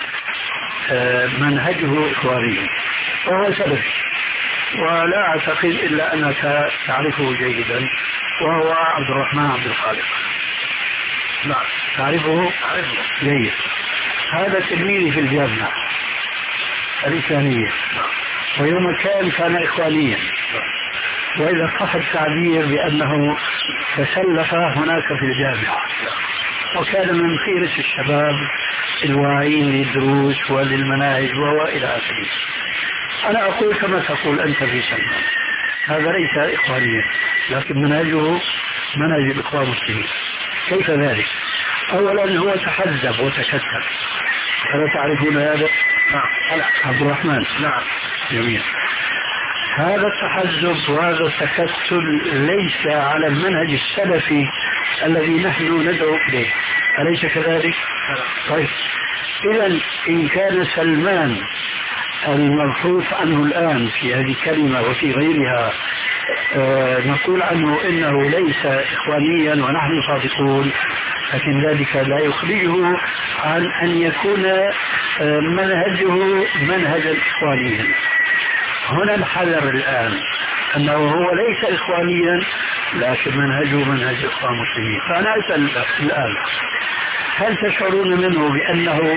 منهجه إخواني وهو سلفي، ولا أعتقد إلا أنك تعرفه جيدا، وهو عبد الرحمن عبد الخالق. نعم تعرفه؟ أعرفه جيد. هذا تلميذي في الجامعة الإسلامية، ويوم كان كان إخوانيا، وإذا صح التعبير بأنه تسلف هناك في الجامعة، وكان من خيرة الشباب الواعين للدروس وللمناهج وإلى آخره. أنا أقول كما تقول أنت في سلمان، هذا ليس إخوانيا لكن منهجه منهج الإخوان المسلمين. كيف ذلك؟ أولا هو تحزب وتشتت، ألا تعرفون هذا؟ نعم. عبد الرحمن. نعم جميل. هذا التحزب وهذا التكتل ليس على المنهج السلفي الذي نحن ندعو إليه، أليس كذلك؟ طيب إذا إن كان سلمان المبحوث عنه الآن في هذه الكلمة وفي غيرها آه نقول عنه إنه ليس إخوانيا ونحن صادقون، لكن ذلك لا يخرجه عن أن يكون آه منهجه منهجا إخوانيا. هنا الحذر الآن أنه هو ليس إخوانيا لكن منهجه منهج إخوان المسلمين. فأنا أسأل الآن، هل تشعرون منه بأنه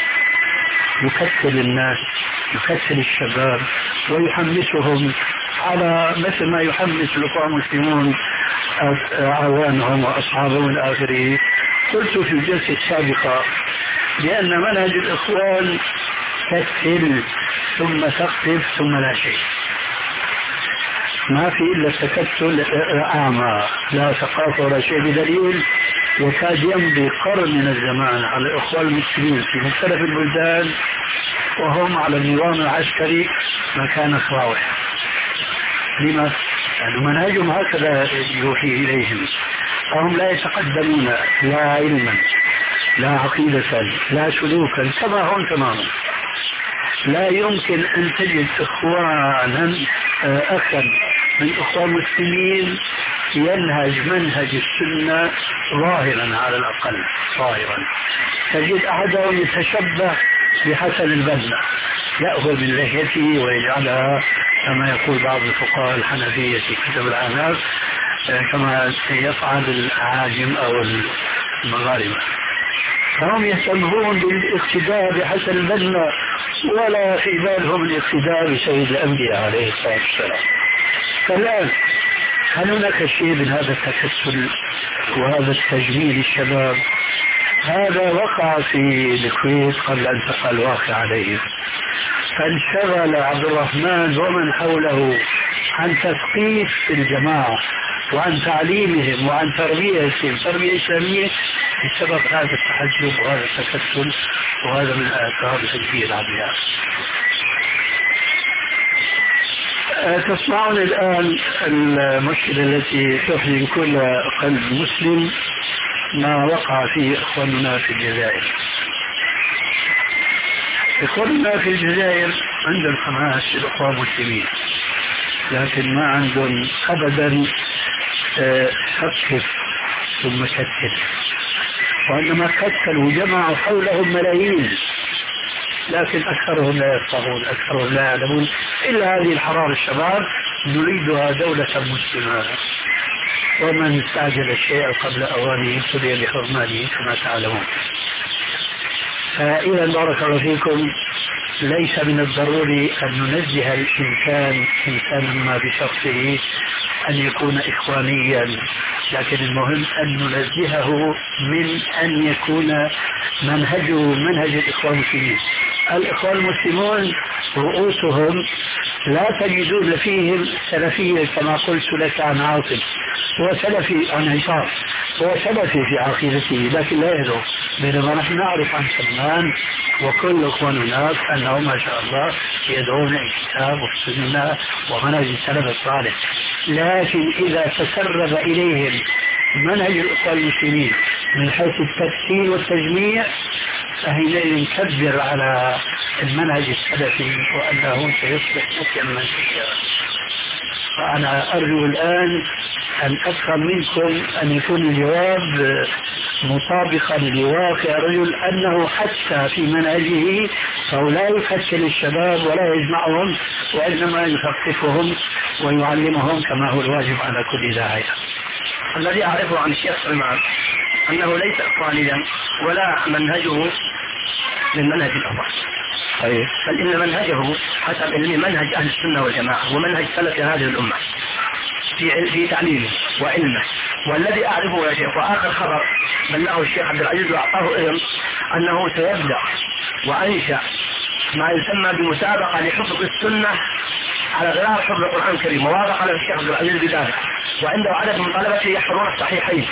يكتل الناس، يكتل الشباب ويحمسهم على مثل ما يحمس الإخوان المسلمون أعوانهم وأصحابهم إلى آخره؟ قلت في الجلسة السابقة بأن منهج الإخوان كتل ثم تقتل ثم لا شيء، ما في إلا التكتل أعمى لا ثقافة ولا شيء، بدليل يكاد يمضي قرن من الزمان على الإخوان المسلمين في مختلف البلدان وهم على النظام العسكري مكان صاوح. لما؟ يعني منهجهم هكذا يوحي إليهم، فهم لا يتقدمون لا علما لا عقيدة لا سلوكا كما هم تماما. لا يمكن أن تجد إخوانا أخا من إخوان المسلمين ينهج منهج السنة ظاهرا، على الأقل ظاهرا. تجد أحدهم يتشبه بحسن البنا، يأخذ من لحيته ويجعلها كما يقول بعض الفقهاء الحنفية في كتب الآناف كما يفعل العاجم أو المغاربة. فهم يهتمون بالاقتداء بحسن البنا ولا في بالهم الاقتداء بسيد الأنبياء عليه الصلاة والسلام. فالآن هل هناك شيء من هذا التكسل وهذا التجميل الشباب؟ هذا وقع في الكويت قبل أن تقع الواقع عليه، فانشغل عبد الرحمن ومن حوله عن تثقيف الجماعة وعن تعليمهم وعن تربيتهم تربية إسلامية بسبب هذا التحجب وهذا التكتل، وهذا من آثار تجميل العبيات. تسمعون الآن المشكلة التي تحزن كل قلب مسلم، ما وقع فيه إخواننا في الجزائر. إخواننا في الجزائر عندهم حماس الإخوان المسلمين، لكن ما عندهم أبدا ثقف ثم كتل، وإنما كتلوا وجمعوا حولهم ملايين، لكن أكثرهم لا يفقهون، أكثرهم لا يعلمون إلا هذه الحرارة الشباب نريدها دولة مسلمة، ومن استعجل الشيء قبل أوانه ابتلي بحرمانه كما تعلمون. فإذا بارك الله فيكم، ليس من الضروري أن ننزه الإنسان إنسانا ما بشخصه أن يكون إخوانيا، لكن المهم أن ننزهه من أن يكون منهجه منهج الإخوان المسلمين. الإخوان المسلمون رؤوسهم لا تجدون فيهم سلفية كما قلت لك عن عاصم، هو سلفي عن عصام، هو سلفي في عقيدته لكن لا يدعو، بينما نحن نعرف عن سلمان وكل اخوان الناس انهم ما شاء الله يدعون الكتاب والسنه ومنهج السلف الصالح. لكن اذا تسرب اليهم منهج الاخوان المسلمين من حيث التفسير والتجميع فحينئذ نكبر على المنهج السلفي وانه سيصبح مسلما منهجيا. فانا ارجو الان أن أفهم منكم أن يكون الجواب مطابقا لواقع الرجل، أنه حتى في منهجه فهو لا يفشل الشباب ولا يجمعهم، وإنما يثقفهم ويعلمهم كما هو الواجب على كل داعية. الذي أعرفه عن الشيخ سلمان أنه ليس إخوانيا ولا منهجه من منهج الأخوان، طيب. بل إن منهجه حسب علمي منهج أهل السنة والجماعة ومنهج سلف هذه الأمة في في تعليمه وعلمه. والذي أعرفه يا شيخ، وآخر خبر بلغه الشيخ عبد العزيز وأعطاه إذن أنه سيبدأ وأنشأ ما يسمى بمسابقة لحفظ السنة على غرار حفظ القرآن الكريم، موافق على الشيخ عبد العزيز بذلك، وعنده عدد من طلبته يحفظون الصحيحين،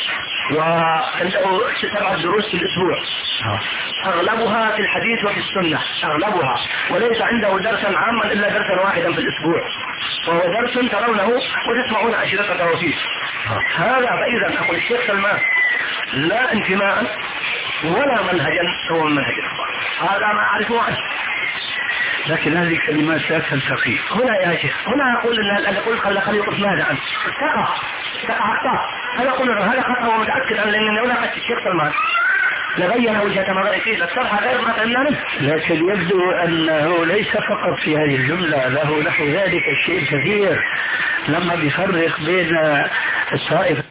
وعنده سبع دروس في الأسبوع أغلبها في الحديث وفي السنة أغلبها، وليس عنده درسا عاما إلا درسا واحدا في الأسبوع، وهو درس ترونه وتسمعون أشرطته فيه. هذا فإذا أقول الشيخ سلمان لا انتماء ولا منهجا هو من منهج الإخوان، هذا ما أعرفه عنه. لكن هذه كلمات لا تلتقي هنا يا شيخ، هنا أقول أن أقول خل خل يقف ماذا عنه تقع تقع أخطاء، هذا أقول هذا خطأ ومتأكد أن لأنه لا قد الشيخ سلمان لغير وجهة نظري فيه للصرح غير ما فهمنا منه. لكن يبدو أنه ليس فقط في هذه الجملة، له نحو ذلك الشيء كثير لما بيفرق بين الطائفة